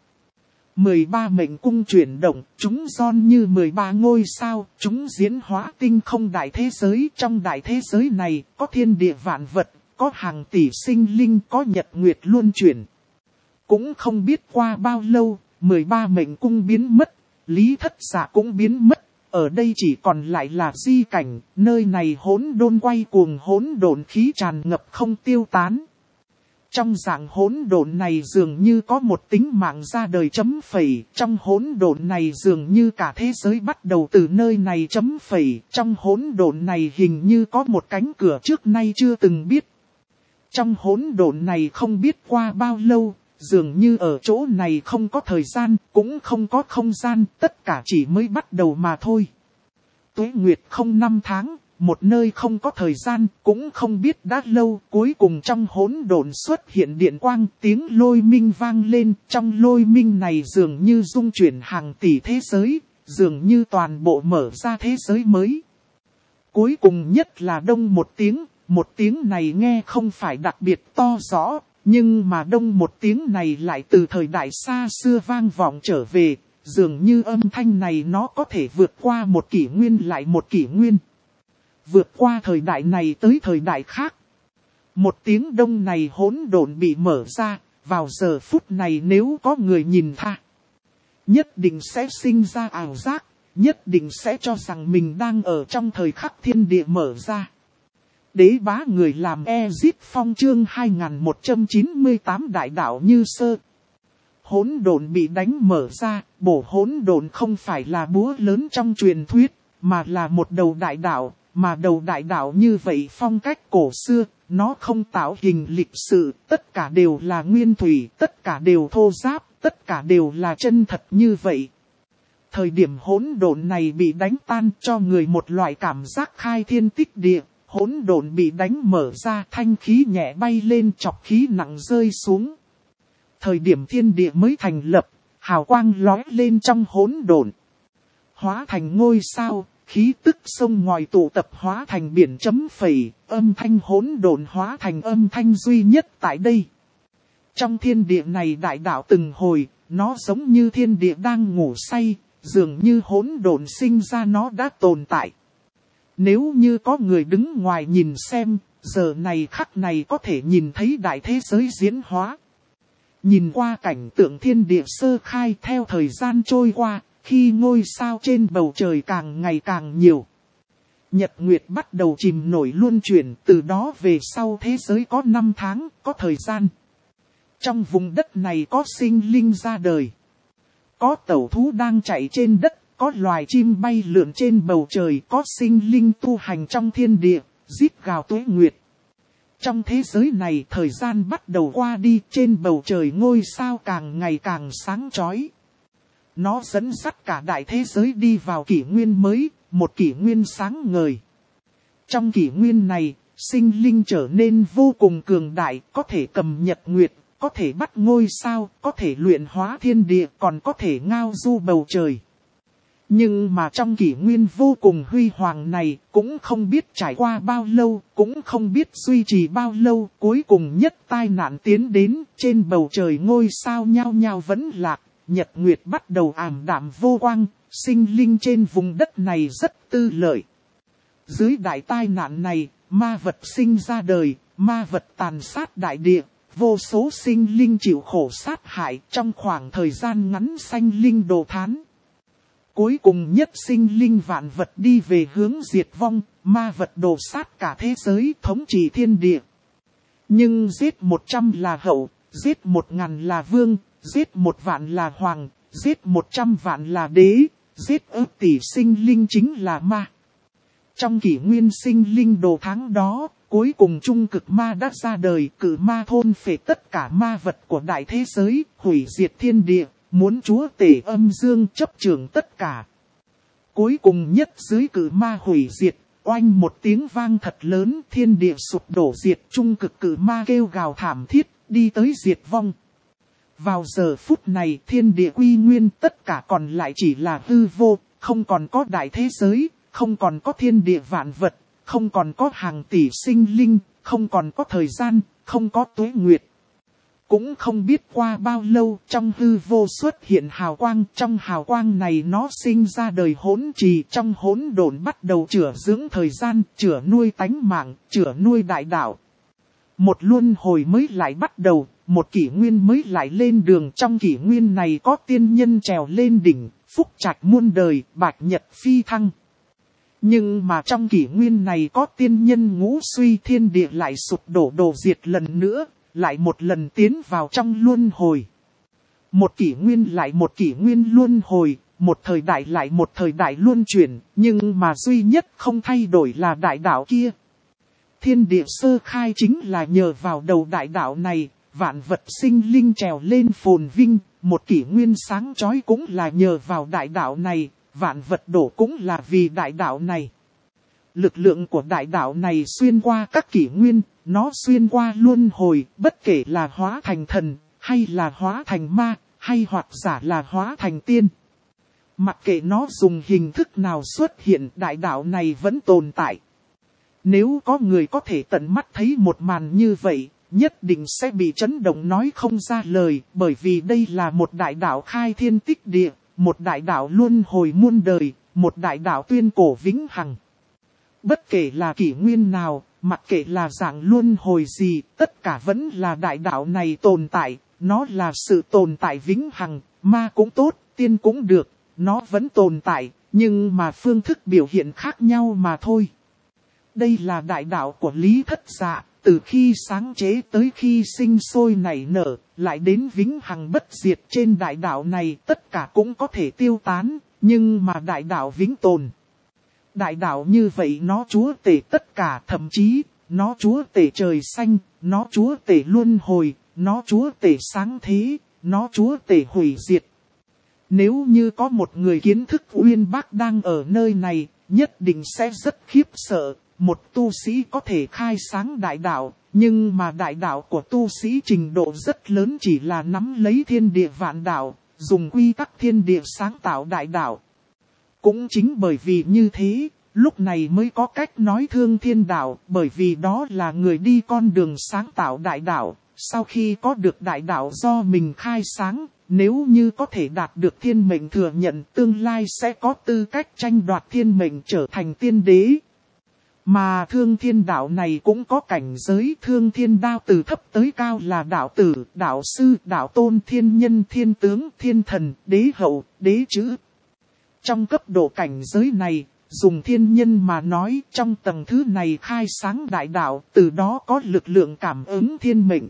13 mệnh cung chuyển động, chúng giòn như 13 ngôi sao, chúng diễn hóa tinh không đại thế giới. Trong đại thế giới này, có thiên địa vạn vật, có hàng tỷ sinh linh, có nhật nguyệt luân chuyển. Cũng không biết qua bao lâu, 13 mệnh cung biến mất, Lý Thất Dạ cũng biến mất. Ở đây chỉ còn lại là di cảnh, nơi này hỗn độn quay cuồng, hỗn độn khí tràn ngập không tiêu tán. Trong dạng hỗn độn này dường như có một tính mạng ra đời chấm phẩy, trong hỗn độn này dường như cả thế giới bắt đầu từ nơi này chấm phẩy, trong hỗn độn này hình như có một cánh cửa trước nay chưa từng biết. Trong hỗn độn này không biết qua bao lâu, dường như ở chỗ này không có thời gian, cũng không có không gian, tất cả chỉ mới bắt đầu mà thôi. Tuế Nguyệt không 5 tháng, một nơi không có thời gian, cũng không biết đã lâu, cuối cùng trong hỗn độn xuất hiện điện quang, tiếng lôi minh vang lên, trong lôi minh này dường như dung chuyển hàng tỷ thế giới, dường như toàn bộ mở ra thế giới mới. Cuối cùng nhất là đông một tiếng này nghe không phải đặc biệt to rõ, nhưng mà đông một tiếng này lại từ thời đại xa xưa vang vọng trở về, dường như âm thanh này nó có thể vượt qua một kỷ nguyên lại một kỷ nguyên. Vượt qua thời đại này tới thời đại khác. Một tiếng đông này hỗn độn bị mở ra, vào giờ phút này nếu có người nhìn tha, nhất định sẽ sinh ra ảo giác, nhất định sẽ cho rằng mình đang ở trong thời khắc thiên địa mở ra. Đế bá người làm Ezip Phong chương 2198 đại đạo như sơ. Hỗn độn bị đánh mở ra, bổ hỗn độn không phải là búa lớn trong truyền thuyết, mà là một đầu đại đạo, mà đầu đại đạo như vậy phong cách cổ xưa, nó không tạo hình lịch sự, tất cả đều là nguyên thủy, tất cả đều thô ráp, tất cả đều là chân thật như vậy. Thời điểm hỗn độn này bị đánh tan cho người một loại cảm giác khai thiên tích địa. Hỗn độn bị đánh mở ra, thanh khí nhẹ bay lên, chọc khí nặng rơi xuống. Thời điểm thiên địa mới thành lập, hào quang lóe lên trong hỗn độn, hóa thành ngôi sao, khí tức sông ngòi tụ tập hóa thành biển chấm phẩy, âm thanh hỗn độn hóa thành âm thanh duy nhất tại đây. Trong thiên địa này đại đạo từng hồi, nó giống như thiên địa đang ngủ say, dường như hỗn độn sinh ra nó đã tồn tại. Nếu như có người đứng ngoài nhìn xem, giờ này khắc này có thể nhìn thấy đại thế giới diễn hóa. Nhìn qua cảnh tượng thiên địa sơ khai theo thời gian trôi qua, khi ngôi sao trên bầu trời càng ngày càng nhiều. Nhật Nguyệt bắt đầu chìm nổi luân chuyển, từ đó về sau thế giới có 5 tháng, có thời gian. Trong vùng đất này có sinh linh ra đời. Có tẩu thú đang chạy trên đất. Có loài chim bay lượn trên bầu trời, có sinh linh tu hành trong thiên địa, rít gào tuế nguyệt. Trong thế giới này thời gian bắt đầu qua đi, trên bầu trời ngôi sao càng ngày càng sáng chói. Nó dẫn dắt cả đại thế giới đi vào kỷ nguyên mới, một kỷ nguyên sáng ngời. Trong kỷ nguyên này, sinh linh trở nên vô cùng cường đại, có thể cầm nhật nguyệt, có thể bắt ngôi sao, có thể luyện hóa thiên địa, còn có thể ngao du bầu trời. Nhưng mà trong kỷ nguyên vô cùng huy hoàng này, cũng không biết trải qua bao lâu, cũng không biết duy trì bao lâu, cuối cùng nhất tai nạn tiến đến, trên bầu trời ngôi sao nhao nhao vẫn lạc, nhật nguyệt bắt đầu ảm đạm vô quang, sinh linh trên vùng đất này rất tư lợi. Dưới đại tai nạn này, ma vật sinh ra đời, ma vật tàn sát đại địa, vô số sinh linh chịu khổ sát hại, trong khoảng thời gian ngắn sanh linh đồ thán. Cuối cùng nhất sinh linh vạn vật đi về hướng diệt vong, ma vật đổ sát cả thế giới thống trị thiên địa. Nhưng giết 100 là hậu, giết 1000 là vương, giết 1 vạn là hoàng, giết 100 vạn là đế, giết ức tỷ sinh linh chính là ma. Trong kỷ nguyên sinh linh đồ tháng đó, cuối cùng trung cực ma đã ra đời, cử ma thôn phệ tất cả ma vật của đại thế giới, hủy diệt thiên địa, muốn chúa tể âm dương chấp trưởng tất cả. Cuối cùng nhất dưới cử ma hủy diệt, oanh một tiếng vang thật lớn, thiên địa sụp đổ diệt, trung cực cử ma kêu gào thảm thiết, đi tới diệt vong. Vào giờ phút này thiên địa quy nguyên, tất cả còn lại chỉ là hư vô, không còn có đại thế giới, không còn có thiên địa vạn vật, không còn có hàng tỷ sinh linh, không còn có thời gian, không có tuế nguyệt. Cũng không biết qua bao lâu, trong hư vô xuất hiện hào quang, trong hào quang này nó sinh ra đời hỗn trì, trong hỗn độn bắt đầu chữa dưỡng thời gian, chữa nuôi tánh mạng, chữa nuôi đại đạo. Một luân hồi mới lại bắt đầu, một kỷ nguyên mới lại lên đường, trong kỷ nguyên này có tiên nhân trèo lên đỉnh, phúc trạch muôn đời, bạch nhật phi thăng. Nhưng mà trong kỷ nguyên này có tiên nhân ngũ suy, thiên địa lại sụp đổ đổ diệt lần nữa, lại một lần tiến vào trong luân hồi. Một kỷ nguyên lại một kỷ nguyên luân hồi, một thời đại lại một thời đại luân chuyển, nhưng mà duy nhất không thay đổi là đại đạo kia. Thiên địa sơ khai chính là nhờ vào đầu đại đạo này, vạn vật sinh linh trèo lên phồn vinh, một kỷ nguyên sáng chói cũng là nhờ vào đại đạo này, vạn vật đổ cũng là vì đại đạo này. Lực lượng của đại đạo này xuyên qua các kỷ nguyên, nó xuyên qua luân hồi, bất kể là hóa thành thần, hay là hóa thành ma, hay hoặc giả là hóa thành tiên. Mặc kệ nó dùng hình thức nào xuất hiện, đại đạo này vẫn tồn tại. Nếu có người có thể tận mắt thấy một màn như vậy, nhất định sẽ bị chấn động nói không ra lời, bởi vì đây là một đại đạo khai thiên tích địa, một đại đạo luân hồi muôn đời, một đại đạo tuyên cổ vĩnh hằng. Bất kể là kỷ nguyên nào, mặc kệ là dạng luân hồi gì, tất cả vẫn là đại đạo này tồn tại, nó là sự tồn tại vĩnh hằng, ma cũng tốt, tiên cũng được, nó vẫn tồn tại, nhưng mà phương thức biểu hiện khác nhau mà thôi. Đây là đại đạo của Lý Thất Dạ, từ khi sáng chế tới khi sinh sôi nảy nở, lại đến vĩnh hằng bất diệt. Trên đại đạo này tất cả cũng có thể tiêu tán, nhưng mà đại đạo vĩnh tồn. Đại đạo như vậy nó chúa tể tất cả, thậm chí, nó chúa tể trời xanh, nó chúa tể luân hồi, nó chúa tể sáng thế, nó chúa tể hủy diệt. Nếu như có một người kiến thức uyên bác đang ở nơi này, nhất định sẽ rất khiếp sợ. Một tu sĩ có thể khai sáng đại đạo, nhưng mà đại đạo của tu sĩ trình độ rất lớn chỉ là nắm lấy thiên địa vạn đạo, dùng quy tắc thiên địa sáng tạo đại đạo. Cũng chính bởi vì như thế, lúc này mới có cách nói thương thiên đạo, bởi vì đó là người đi con đường sáng tạo đại đạo. Sau khi có được đại đạo do mình khai sáng, nếu như có thể đạt được thiên mệnh thừa nhận, tương lai sẽ có tư cách tranh đoạt thiên mệnh trở thành tiên đế. Mà thương thiên đạo này cũng có cảnh giới, thương thiên đao từ thấp tới cao là đạo tử, đạo sư, đạo tôn, thiên nhân, thiên tướng, thiên thần, đế hậu, đế chữ. Trong cấp độ cảnh giới này, dùng thiên nhân mà nói, trong tầng thứ này khai sáng đại đạo, từ đó có lực lượng cảm ứng thiên mệnh.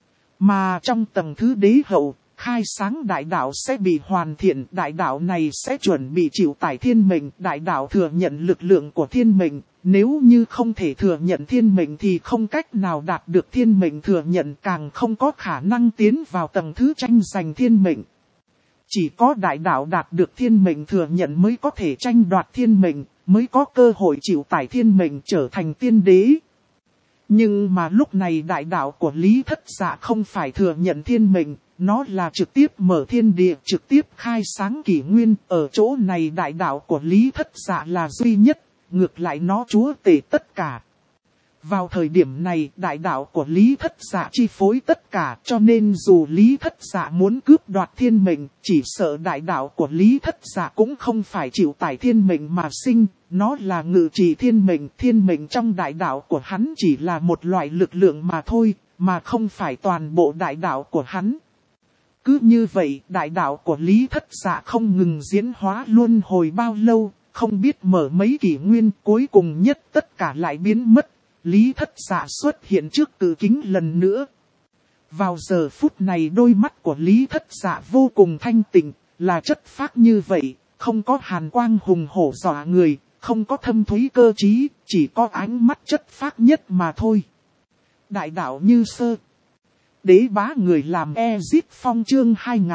Mà trong tầng thứ đế hậu, khai sáng đại đạo sẽ bị hoàn thiện, đại đạo này sẽ chuẩn bị chịu tải thiên mệnh, đại đạo thừa nhận lực lượng của thiên mệnh. Nếu như không thể thừa nhận thiên mệnh thì không cách nào đạt được thiên mệnh thừa nhận, càng không có khả năng tiến vào tầng thứ tranh giành thiên mệnh. Chỉ có đại đạo đạt được thiên mệnh thừa nhận mới có thể tranh đoạt thiên mệnh, mới có cơ hội chịu tải thiên mệnh trở thành tiên đế. Nhưng mà lúc này đại đạo của Lý Thất Dạ không phải thừa nhận thiên mệnh, nó là trực tiếp mở thiên địa, trực tiếp khai sáng kỷ nguyên. Ở chỗ này đại đạo của Lý Thất Dạ là duy nhất, ngược lại nó chúa tể tất cả. Vào thời điểm này đại đạo của Lý Thất Dạ chi phối tất cả, cho nên dù Lý Thất Dạ muốn cướp đoạt thiên mệnh, chỉ sợ đại đạo của Lý Thất Dạ cũng không phải chịu tải thiên mệnh mà sinh, nó là ngự trị thiên mệnh trong đại đạo của hắn chỉ là một loại lực lượng mà thôi, mà không phải toàn bộ đại đạo của hắn. Cứ như vậy, đại đạo của Lý Thất Dạ không ngừng diễn hóa luân hồi bao lâu, không biết mở mấy kỷ nguyên, cuối cùng nhất tất cả lại biến mất. Lý Thất Dạ xuất hiện trước cự kính lần nữa. Vào giờ phút này đôi mắt của Lý Thất Dạ vô cùng thanh tịnh, là chất phác như vậy, không có hàn quang hùng hổ dọa người, không có thâm thúy cơ trí, chỉ có ánh mắt chất phác nhất mà thôi. Đại đạo như sơ. Đế bá người làm Ezip Phong chương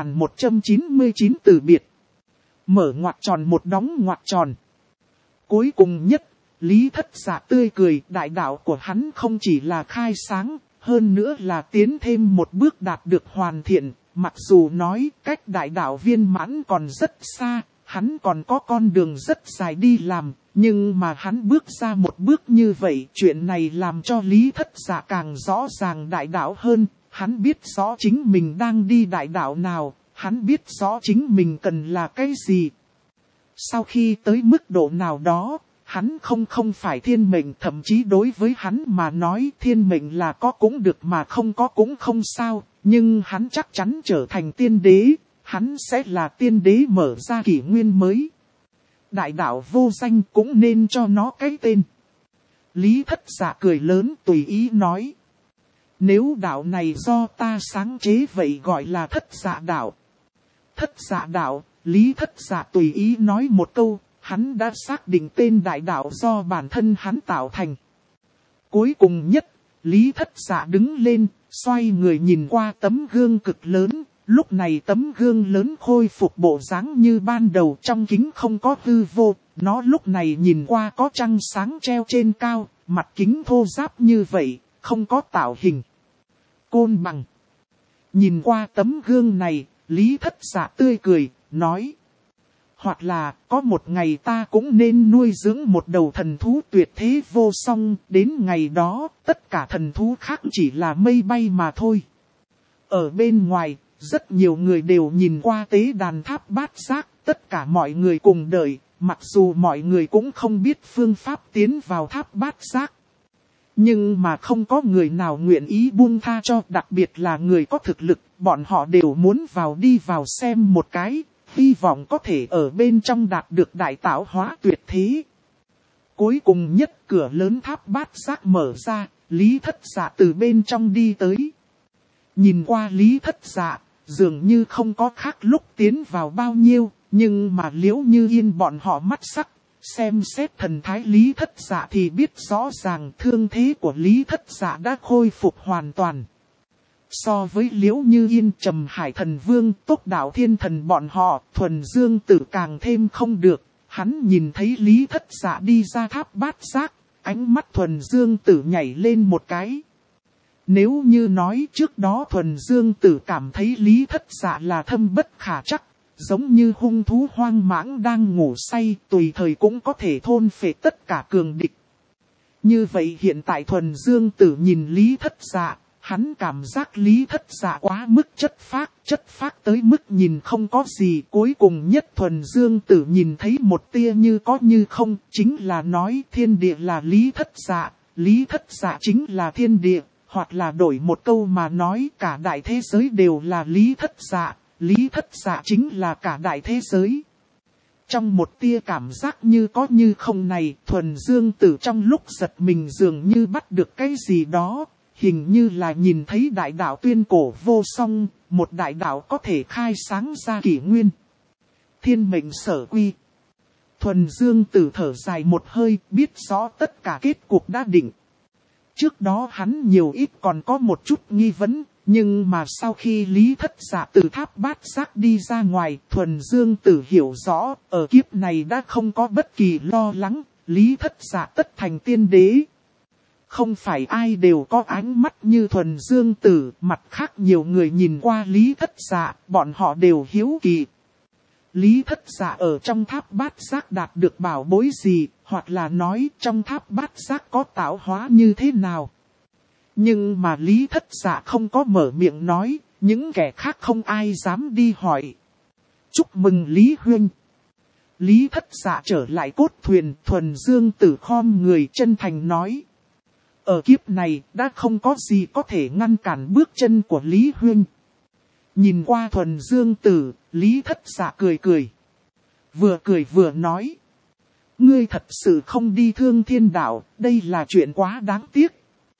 2199 từ biệt. Mở ngoặc tròn một đóng ngoặc tròn. Cuối cùng nhất, Lý Thất Dạ tươi cười, đại đạo của hắn không chỉ là khai sáng, hơn nữa là tiến thêm một bước đạt được hoàn thiện. Mặc dù nói cách đại đạo viên mãn còn rất xa, hắn còn có con đường rất dài đi làm, nhưng mà hắn bước ra một bước như vậy, chuyện này làm cho Lý Thất Dạ càng rõ ràng đại đạo hơn. Hắn biết rõ chính mình đang đi đại đạo nào, hắn biết rõ chính mình cần là cái gì. Sau khi tới mức độ nào đó, hắn không phải thiên mệnh, thậm chí đối với hắn mà nói thiên mệnh là có cũng được mà không có cũng không sao, nhưng hắn chắc chắn trở thành tiên đế, hắn sẽ là tiên đế mở ra kỷ nguyên mới. Đại đạo vô danh cũng nên cho nó cái tên. Lý Thất Dạ cười lớn tùy ý nói. Nếu đạo này do ta sáng chế vậy gọi là Thất Dạ đạo. Thất Dạ đạo, Lý Thất Dạ tùy ý nói một câu, hắn đã xác định tên đại đạo do bản thân hắn tạo thành. Cuối cùng nhất, Lý Thất Dạ đứng lên, xoay người nhìn qua tấm gương cực lớn. Lúc này tấm gương lớn khôi phục bộ dáng như ban đầu, trong kính không có hư vô. Nó lúc này nhìn qua có trăng sáng treo trên cao, mặt kính thô ráp như vậy, không có tạo hình côn bằng. Nhìn qua tấm gương này, Lý Thất Dạ tươi cười, nói. Hoặc là, có một ngày ta cũng nên nuôi dưỡng một đầu thần thú tuyệt thế vô song, đến ngày đó, tất cả thần thú khác chỉ là mây bay mà thôi. Ở bên ngoài, rất nhiều người đều nhìn qua tế đàn tháp bát giác, tất cả mọi người cùng đợi, mặc dù mọi người cũng không biết phương pháp tiến vào tháp bát giác. Nhưng mà không có người nào nguyện ý buông tha cho, đặc biệt là người có thực lực, bọn họ đều muốn đi vào xem một cái, hy vọng có thể ở bên trong đạt được đại tạo hóa tuyệt thế. Cuối cùng nhất cửa lớn tháp bát giác mở ra, Lý Thất Dạ từ bên trong đi tới. Nhìn qua Lý Thất Dạ, dường như không có khác lúc tiến vào bao nhiêu, nhưng mà Liễu Như Yên bọn họ mắt sắc. Xem xét thần thái Lý Thất Dạ thì biết rõ ràng thương thế của Lý Thất Dạ đã khôi phục hoàn toàn. So với Liễu Như Yên, Trầm Hải Thần Vương, Tốc Đạo Thiên Thần bọn họ, Thuần Dương Tử càng thêm không được. Hắn nhìn thấy Lý Thất Dạ đi ra tháp bát giác, ánh mắt Thuần Dương Tử nhảy lên một cái. Nếu như nói trước đó Thuần Dương Tử cảm thấy Lý Thất Dạ là thâm bất khả trắc, giống như hung thú hoang mãng đang ngủ say, tùy thời cũng có thể thôn phệ tất cả cường địch. Như vậy hiện tại Thuần Dương Tử nhìn Lý Thất Dạ, hắn cảm giác Lý Thất Dạ quá mức chất phác tới mức nhìn không có gì. Cuối cùng nhất Thuần Dương Tử nhìn thấy một tia như có như không, chính là nói thiên địa là Lý Thất Dạ, Lý Thất Dạ chính là thiên địa, hoặc là đổi một câu mà nói cả đại thế giới đều là Lý Thất Dạ. Lý Thất Dạ chính là cả đại thế giới. Trong một tia cảm giác như có như không này, Thuần Dương Tử trong lúc giật mình dường như bắt được cái gì đó, hình như là nhìn thấy đại đạo tuyên cổ vô song, một đại đạo có thể khai sáng ra kỷ nguyên. Thiên mệnh sở quy. Thuần Dương Tử thở dài một hơi, biết rõ tất cả kết cục đã định. Trước đó hắn nhiều ít còn có một chút nghi vấn. Nhưng mà sau khi Lý Thất Dạ từ tháp bát giác đi ra ngoài, Thuần Dương Tử hiểu rõ, ở kiếp này đã không có bất kỳ lo lắng, Lý Thất Dạ tất thành tiên đế. Không phải ai đều có ánh mắt như Thuần Dương Tử, mặt khác nhiều người nhìn qua Lý Thất Dạ, bọn họ đều hiếu kỳ. Lý Thất Dạ ở trong tháp bát giác đạt được bảo bối gì, hoặc là nói trong tháp bát giác có tạo hóa như thế nào. Nhưng mà Lý Thất Dạ không có mở miệng nói, những kẻ khác không ai dám đi hỏi. Chúc mừng Lý Huynh. Lý Thất Dạ trở lại cốt thuyền, Thuần Dương Tử khom người chân thành nói. Ở kiếp này đã không có gì có thể ngăn cản bước chân của Lý Huynh. Nhìn qua Thuần Dương Tử, Lý Thất Dạ cười cười. Vừa cười vừa nói. Ngươi thật sự không đi Thương Thiên Đạo, đây là chuyện quá đáng tiếc.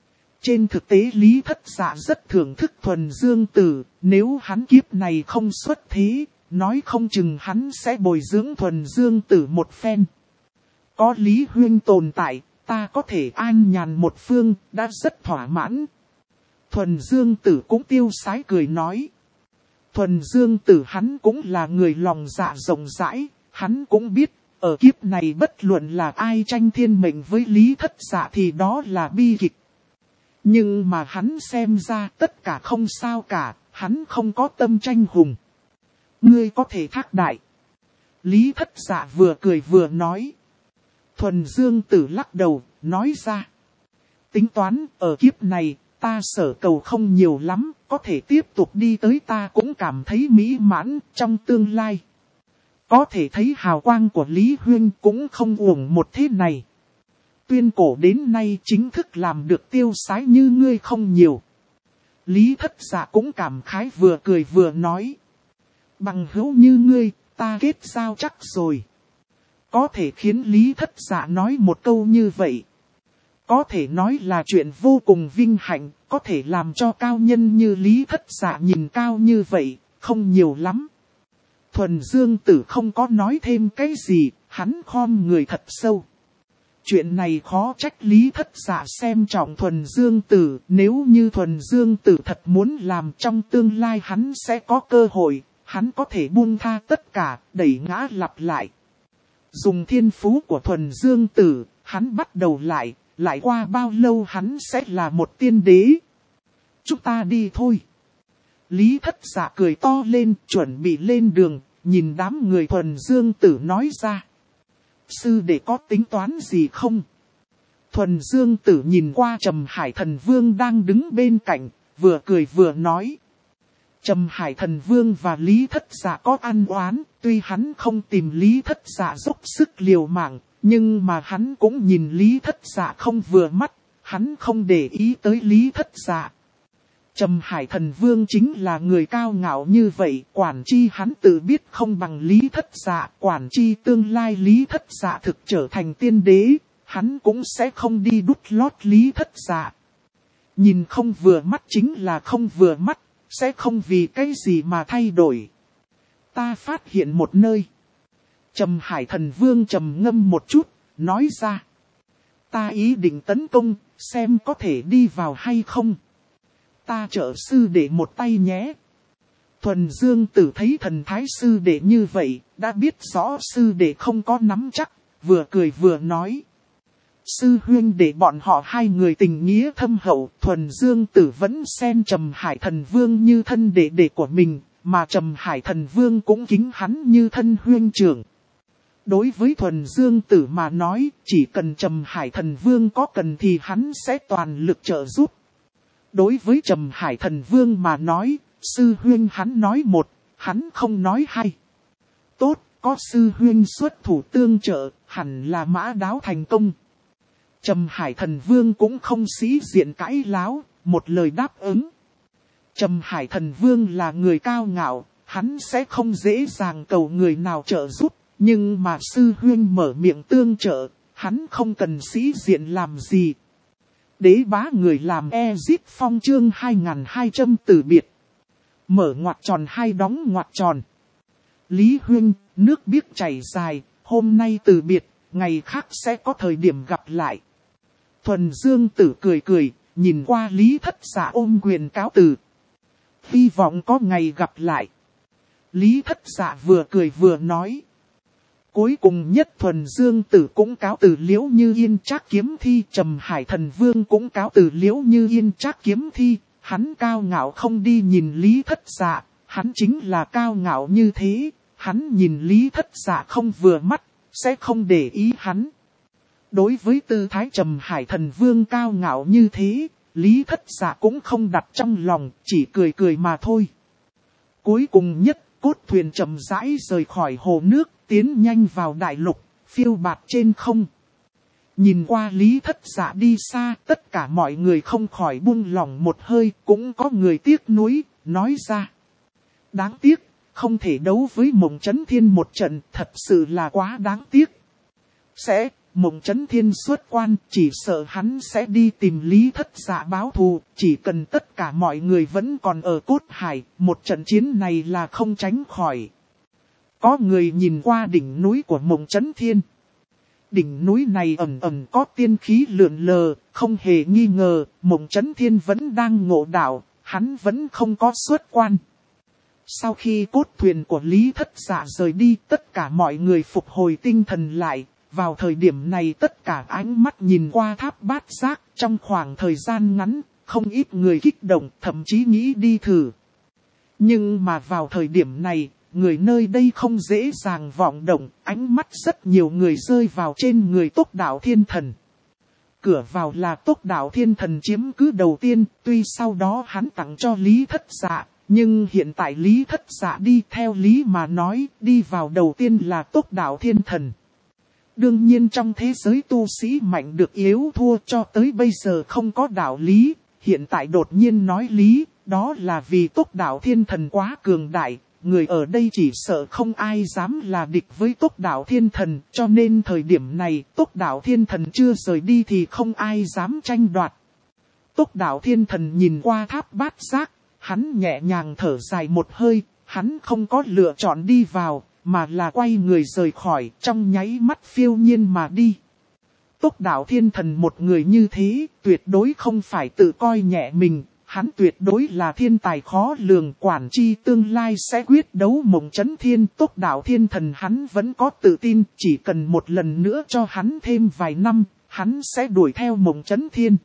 Trên thực tế Lý Thất Dạ rất thưởng thức Thuần Dương Tử, nếu hắn kiếp này không xuất thế, nói không chừng hắn sẽ bồi dưỡng Thuần Dương Tử một phen. Có Lý Huyên tồn tại, ta có thể an nhàn một phương, đã rất thỏa mãn. Thuần Dương Tử cũng tiêu sái cười nói. Thuần Dương Tử hắn cũng là người lòng dạ rộng rãi, hắn cũng biết, ở kiếp này bất luận là ai tranh thiên mệnh với Lý Thất Dạ thì đó là bi kịch. Nhưng mà hắn xem ra tất cả không sao cả, hắn không có tâm tranh hùng. Ngươi có thể thác đại. Lý Thất Dạ vừa cười vừa nói. Thuần Dương Tử lắc đầu, nói ra. Tính toán, ở kiếp này, ta sở cầu không nhiều lắm, có thể tiếp tục đi tới ta cũng cảm thấy mỹ mãn trong tương lai. Có thể thấy hào quang của Lý Huyên cũng không uổng một thế này. Tuyên cổ đến nay chính thức làm được tiêu sái như ngươi không nhiều. Lý Thất Dạ cũng cảm khái vừa cười vừa nói. Bằng hữu như ngươi, ta kết giao chắc rồi. Có thể khiến Lý Thất Dạ nói một câu như vậy. Có thể nói là chuyện vô cùng vinh hạnh, có thể làm cho cao nhân như Lý Thất Dạ nhìn cao như vậy, không nhiều lắm. Thuần Dương Tử không có nói thêm cái gì, hắn khom người thật sâu. Chuyện này khó trách Lý Thất Dạ xem trọng Thuần Dương Tử, nếu như Thuần Dương Tử thật muốn làm trong tương lai hắn sẽ có cơ hội, hắn có thể buông tha tất cả, đẩy ngã lặp lại. Dùng thiên phú của Thuần Dương Tử, hắn bắt đầu lại qua bao lâu hắn sẽ là một tiên đế. Chúng ta đi thôi. Lý Thất Dạ cười to lên, chuẩn bị lên đường, nhìn đám người Thuần Dương Tử nói ra. Sư đệ có tính toán gì không? Thuần Dương Tử nhìn qua Trầm Hải Thần Vương đang đứng bên cạnh, vừa cười vừa nói. Trầm Hải Thần Vương và Lý Thất Dạ có ăn oán, tuy hắn không tìm Lý Thất Dạ dốc sức liều mạng, nhưng mà hắn cũng nhìn Lý Thất Dạ không vừa mắt, hắn không để ý tới Lý Thất Dạ. Trầm Hải Thần Vương chính là người cao ngạo như vậy, quản chi hắn tự biết không bằng Lý Thất Dạ, quản chi tương lai Lý Thất Dạ thực trở thành tiên đế, hắn cũng sẽ không đi đút lót Lý Thất Dạ. Nhìn không vừa mắt chính là không vừa mắt, sẽ không vì cái gì mà thay đổi. Ta phát hiện một nơi. Trầm Hải Thần Vương trầm ngâm một chút, nói ra. Ta ý định tấn công, xem có thể đi vào hay không. Ta trợ sư đệ một tay nhé. Thuần Dương Tử thấy thần thái sư đệ như vậy, đã biết rõ sư đệ không có nắm chắc, vừa cười vừa nói. Sư huynh để bọn họ hai người tình nghĩa thâm hậu, Thuần Dương Tử vẫn xem Trầm Hải Thần Vương như thân đệ của mình, mà Trầm Hải Thần Vương cũng kính hắn như thân huynh trưởng. Đối với Thuần Dương Tử mà nói, chỉ cần Trầm Hải Thần Vương có cần thì hắn sẽ toàn lực trợ giúp. Đối với Trầm Hải Thần Vương mà nói, sư huynh hắn nói một, hắn không nói hai. Tốt, có sư huynh xuất thủ tương trợ, hẳn là mã đáo thành công. Trầm Hải Thần Vương cũng không sĩ diện cãi láo, một lời đáp ứng. Trầm Hải Thần Vương là người cao ngạo, hắn sẽ không dễ dàng cầu người nào trợ giúp, nhưng mà sư huynh mở miệng tương trợ, hắn không cần sĩ diện làm gì. Đế bá người làm Ezip Phong chương 2200 từ biệt. Mở ngoặc tròn hay đóng ngoặc tròn. Lý huynh, nước biếc chảy dài, hôm nay từ biệt, ngày khác sẽ có thời điểm gặp lại. Thuần Dương Tử cười cười, nhìn qua Lý Thất Dạ ôm quyền cáo từ. Hy vọng có ngày gặp lại. Lý Thất Dạ vừa cười vừa nói. Cuối cùng nhất Thuần Dương Tử cũng cáo từ Liễu Như Yên Trác kiếm thi, Trầm Hải Thần Vương cũng cáo từ Liễu Như Yên Trác kiếm thi, hắn cao ngạo không đi nhìn Lý Thất Dạ, hắn chính là cao ngạo như thế, hắn nhìn Lý Thất Dạ không vừa mắt, sẽ không để ý hắn. Đối với tư thái Trầm Hải Thần Vương cao ngạo như thế, Lý Thất Dạ cũng không đặt trong lòng, chỉ cười cười mà thôi. Cuối cùng nhất, cốt thuyền chậm rãi rời khỏi hồ nước, tiến nhanh vào đại lục, phiêu bạt trên không. Nhìn qua Lý Thất Dạ đi xa, tất cả mọi người không khỏi buông lỏng một hơi, cũng có người tiếc nuối, nói ra. Đáng tiếc, không thể đấu với Mộng Chấn Thiên một trận, thật sự là quá đáng tiếc. Sẽ Mộng Chấn Thiên xuất quan, chỉ sợ hắn sẽ đi tìm Lý Thất Dạ báo thù, chỉ cần tất cả mọi người vẫn còn ở Cốt Hải, một trận chiến này là không tránh khỏi. Có người nhìn qua đỉnh núi của Mộng Chấn Thiên. Đỉnh núi này ẩn ẩn có tiên khí lượn lờ, không hề nghi ngờ, Mộng Chấn Thiên vẫn đang ngộ đạo, hắn vẫn không có xuất quan. Sau khi cốt thuyền của Lý Thất Dạ rời đi, tất cả mọi người phục hồi tinh thần lại. Vào thời điểm này tất cả ánh mắt nhìn qua Tháp Bát Giác, trong khoảng thời gian ngắn, không ít người kích động, thậm chí nghĩ đi thử. Nhưng mà vào thời điểm này, người nơi đây không dễ dàng vọng động, ánh mắt rất nhiều người rơi vào trên người Tốc Đạo Thiên Thần. Cửa vào là Tốc Đạo Thiên Thần chiếm cứ đầu tiên, tuy sau đó hắn tặng cho Lý Thất Dạ, nhưng hiện tại Lý Thất Dạ đi theo lý mà nói, đi vào đầu tiên là Tốc Đạo Thiên Thần. Đương nhiên trong thế giới tu sĩ mạnh được yếu thua cho tới bây giờ không có đạo lý, hiện tại đột nhiên nói lý, đó là vì Tốc Đạo Thiên Thần quá cường đại, người ở đây chỉ sợ không ai dám là địch với Tốc Đạo Thiên Thần, cho nên thời điểm này Tốc Đạo Thiên Thần chưa rời đi thì không ai dám tranh đoạt. Tốc Đạo Thiên Thần nhìn qua Tháp Bát Giác, hắn nhẹ nhàng thở dài một hơi, hắn không có lựa chọn đi vào, mà là quay người rời khỏi, trong nháy mắt phiêu nhiên mà đi. Tốc Đạo Thiên Thần một người như thế, tuyệt đối không phải tự coi nhẹ mình, hắn tuyệt đối là thiên tài khó lường, quản chi tương lai sẽ quyết đấu Mộng Chấn Thiên. Tốc Đạo Thiên Thần hắn vẫn có tự tin, chỉ cần một lần nữa cho hắn thêm vài năm, hắn sẽ đuổi theo Mộng Chấn Thiên.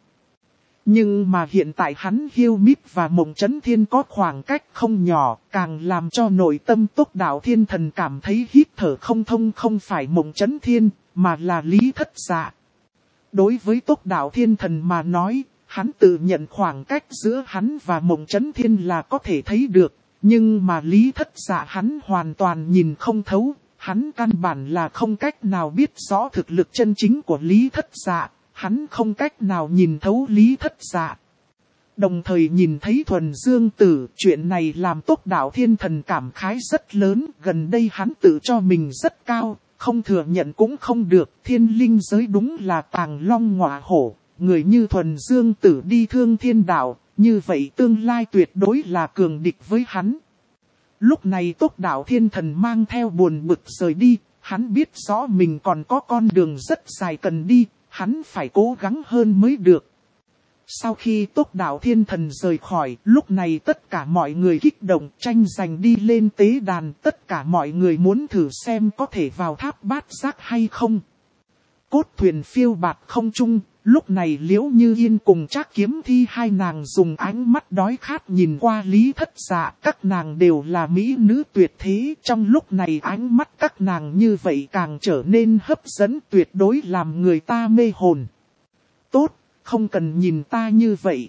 Nhưng mà hiện tại hắn Hiêu Mít và Mộng Chấn Thiên có khoảng cách không nhỏ, càng làm cho nội tâm Tốc Đạo Thiên Thần cảm thấy hít thở không thông, không phải Mộng Chấn Thiên, mà là Lý Thất Dạ. Đối với Tốc Đạo Thiên Thần mà nói, hắn tự nhận khoảng cách giữa hắn và Mộng Chấn Thiên là có thể thấy được, nhưng mà Lý Thất Dạ hắn hoàn toàn nhìn không thấu, hắn căn bản là không cách nào biết rõ thực lực chân chính của Lý Thất Dạ. Hắn không cách nào nhìn thấu Lý Thất Dạ. Đồng thời nhìn thấy Thuần Dương Tử, chuyện này làm Tốc Đạo Thiên Thần cảm khái rất lớn. Gần đây hắn tự cho mình rất cao, không thừa nhận cũng không được. Thiên linh giới đúng là tàng long ngọa hổ. Người như Thuần Dương Tử đi thương thiên đạo, như vậy tương lai tuyệt đối là cường địch với hắn. Lúc này Tốc Đạo Thiên Thần mang theo buồn bực rời đi. Hắn biết rõ mình còn có con đường rất dài cần đi. Hắn phải cố gắng hơn mới được. Sau khi Tốc Đạo Thiên Thần rời khỏi, lúc này tất cả mọi người kích động tranh giành đi lên tế đàn. Tất cả mọi người muốn thử xem có thể vào Tháp Bát Giác hay không. Cốt thuyền phiêu bạt không trung, lúc này Liễu Như Yên cùng Trác Kiếm Thi hai nàng dùng ánh mắt đói khát nhìn qua Lý Thất Dạ. Các nàng đều là mỹ nữ tuyệt thế, trong lúc này ánh mắt các nàng như vậy càng trở nên hấp dẫn, tuyệt đối làm người ta mê hồn. Tốt, không cần nhìn ta như vậy.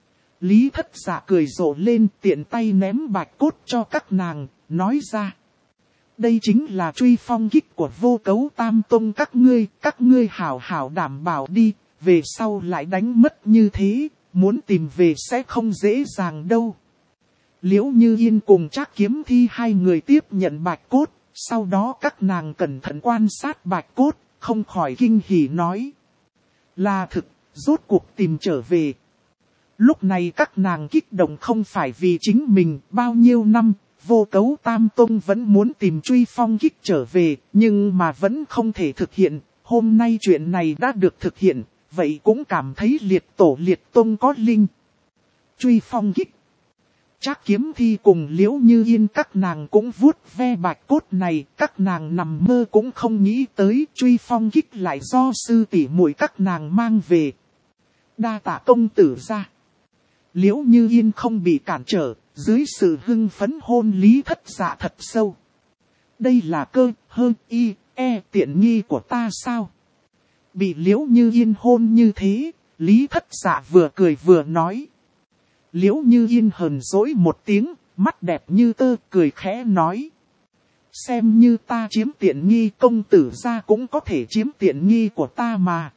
Lý Thất Dạ cười rộ lên, tiện tay ném bạch cốt cho các nàng, nói ra. Đây chính là truy phong kích của Vô Cấu Tam Tông các ngươi hảo hảo đảm bảo đi, về sau lại đánh mất như thế, muốn tìm về sẽ không dễ dàng đâu. Liễu Như Yên cùng Trác Kiếm Thi hai người tiếp nhận bạch cốt, sau đó các nàng cẩn thận quan sát bạch cốt, không khỏi kinh hỉ nói. Là thực, rốt cuộc tìm trở về. Lúc này các nàng kích động không phải vì chính mình, bao nhiêu năm, Vô Cấu Tam Tông vẫn muốn tìm truy phong kích trở về, nhưng mà vẫn không thể thực hiện. Hôm nay chuyện này đã được thực hiện, vậy cũng cảm thấy liệt tổ liệt tông có linh. Truy phong kích. Trác Kiếm Thi cùng Liễu Như Yên các nàng cũng vuốt ve bạch cốt này, các nàng nằm mơ cũng không nghĩ tới truy phong kích lại do sư tỷ muội các nàng mang về. Đa tạ công tử ra. Liễu Như Yên không bị cản trở, dưới sự hưng phấn hôn Lý Thất Dạ thật sâu. Đây là cơ, hơn, y, e tiện nghi của ta sao? Bị Liễu Như Yên hôn như thế, Lý Thất Dạ vừa cười vừa nói. Liễu Như Yên hờn dỗi một tiếng, mắt đẹp như tơ, cười khẽ nói. Xem như ta chiếm tiện nghi, công tử ra cũng có thể chiếm tiện nghi của ta mà.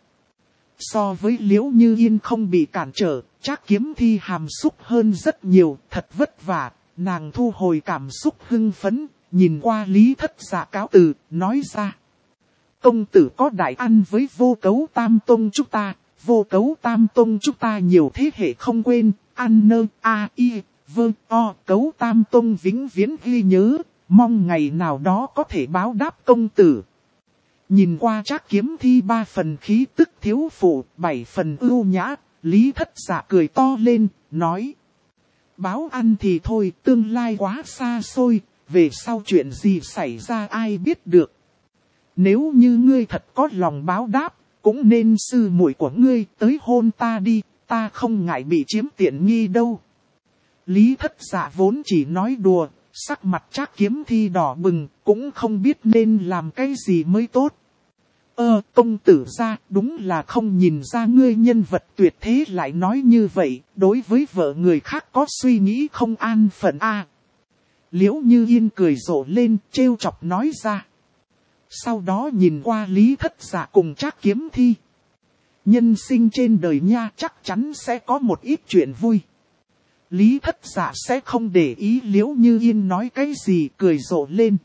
So với Liễu Như Yên không bị cản trở, Trác Kiếm Thi hàm xúc hơn rất nhiều, thật vất vả, nàng thu hồi cảm xúc hưng phấn, nhìn qua Lý Thất Dạ cáo từ, nói ra. công tử có đại ăn với Vô Cấu Tam Tông chúng ta, Vô Cấu Tam Tông chúng ta nhiều thế hệ không quên, ăn nơ, a i, vơ, o, Cấu Tam Tông vĩnh viễn ghi nhớ, mong ngày nào đó có thể báo đáp công tử. Nhìn qua Trác Kiếm Thi 3 phần khí tức thiếu phụ, 7 phần ưu nhã, Lý Thất Dạ cười to lên, nói. Báo ăn thì thôi, tương lai quá xa xôi, về sau chuyện gì xảy ra ai biết được. Nếu như ngươi thật có lòng báo đáp, cũng nên sư muội của ngươi tới hôn ta đi, ta không ngại bị chiếm tiện nghi đâu. Lý Thất Dạ vốn chỉ nói đùa, sắc mặt Trác Kiếm Thi đỏ bừng, cũng không biết nên làm cái gì mới tốt. Công tử gia, đúng là không nhìn ra ngươi nhân vật tuyệt thế lại nói như vậy, đối với vợ người khác có suy nghĩ không an phận a. Liễu Như Yên cười rộ lên, trêu chọc nói ra. Sau đó nhìn qua Lý Thất Dạ cùng Trác Kiếm Thi. Nhân sinh trên đời nha, chắc chắn sẽ có một ít chuyện vui. Lý Thất Dạ sẽ không để ý Liễu Như Yên nói cái gì, cười rộ lên.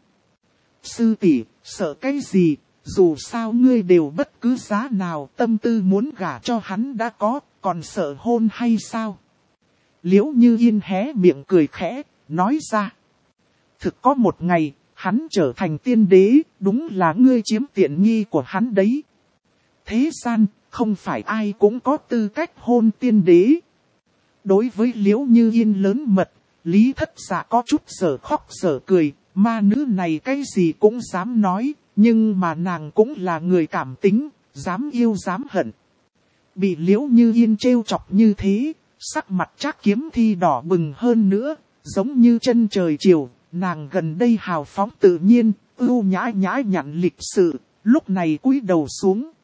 Sư tỷ, sợ cái gì? Dù sao ngươi đều bất cứ giá nào tâm tư muốn gả cho hắn đã có, còn sợ hôn hay sao? Liễu Như Yên hé miệng cười khẽ, nói ra. Thực có một ngày, hắn trở thành tiên đế, đúng là ngươi chiếm tiện nghi của hắn đấy. Thế gian, không phải ai cũng có tư cách hôn tiên đế. Đối với Liễu Như Yên lớn mật, Lý Thất Dạ có chút sở khóc sở cười, ma nữ này cái gì cũng dám nói. Nhưng mà nàng cũng là người cảm tính, dám yêu dám hận. Bị Liễu Như Yên trêu chọc như thế, sắc mặt Trác Kiếm Thi đỏ bừng hơn nữa, giống như chân trời chiều, nàng gần đây hào phóng tự nhiên, ưu nhã nhã nhặn lịch sự, lúc này cúi đầu xuống.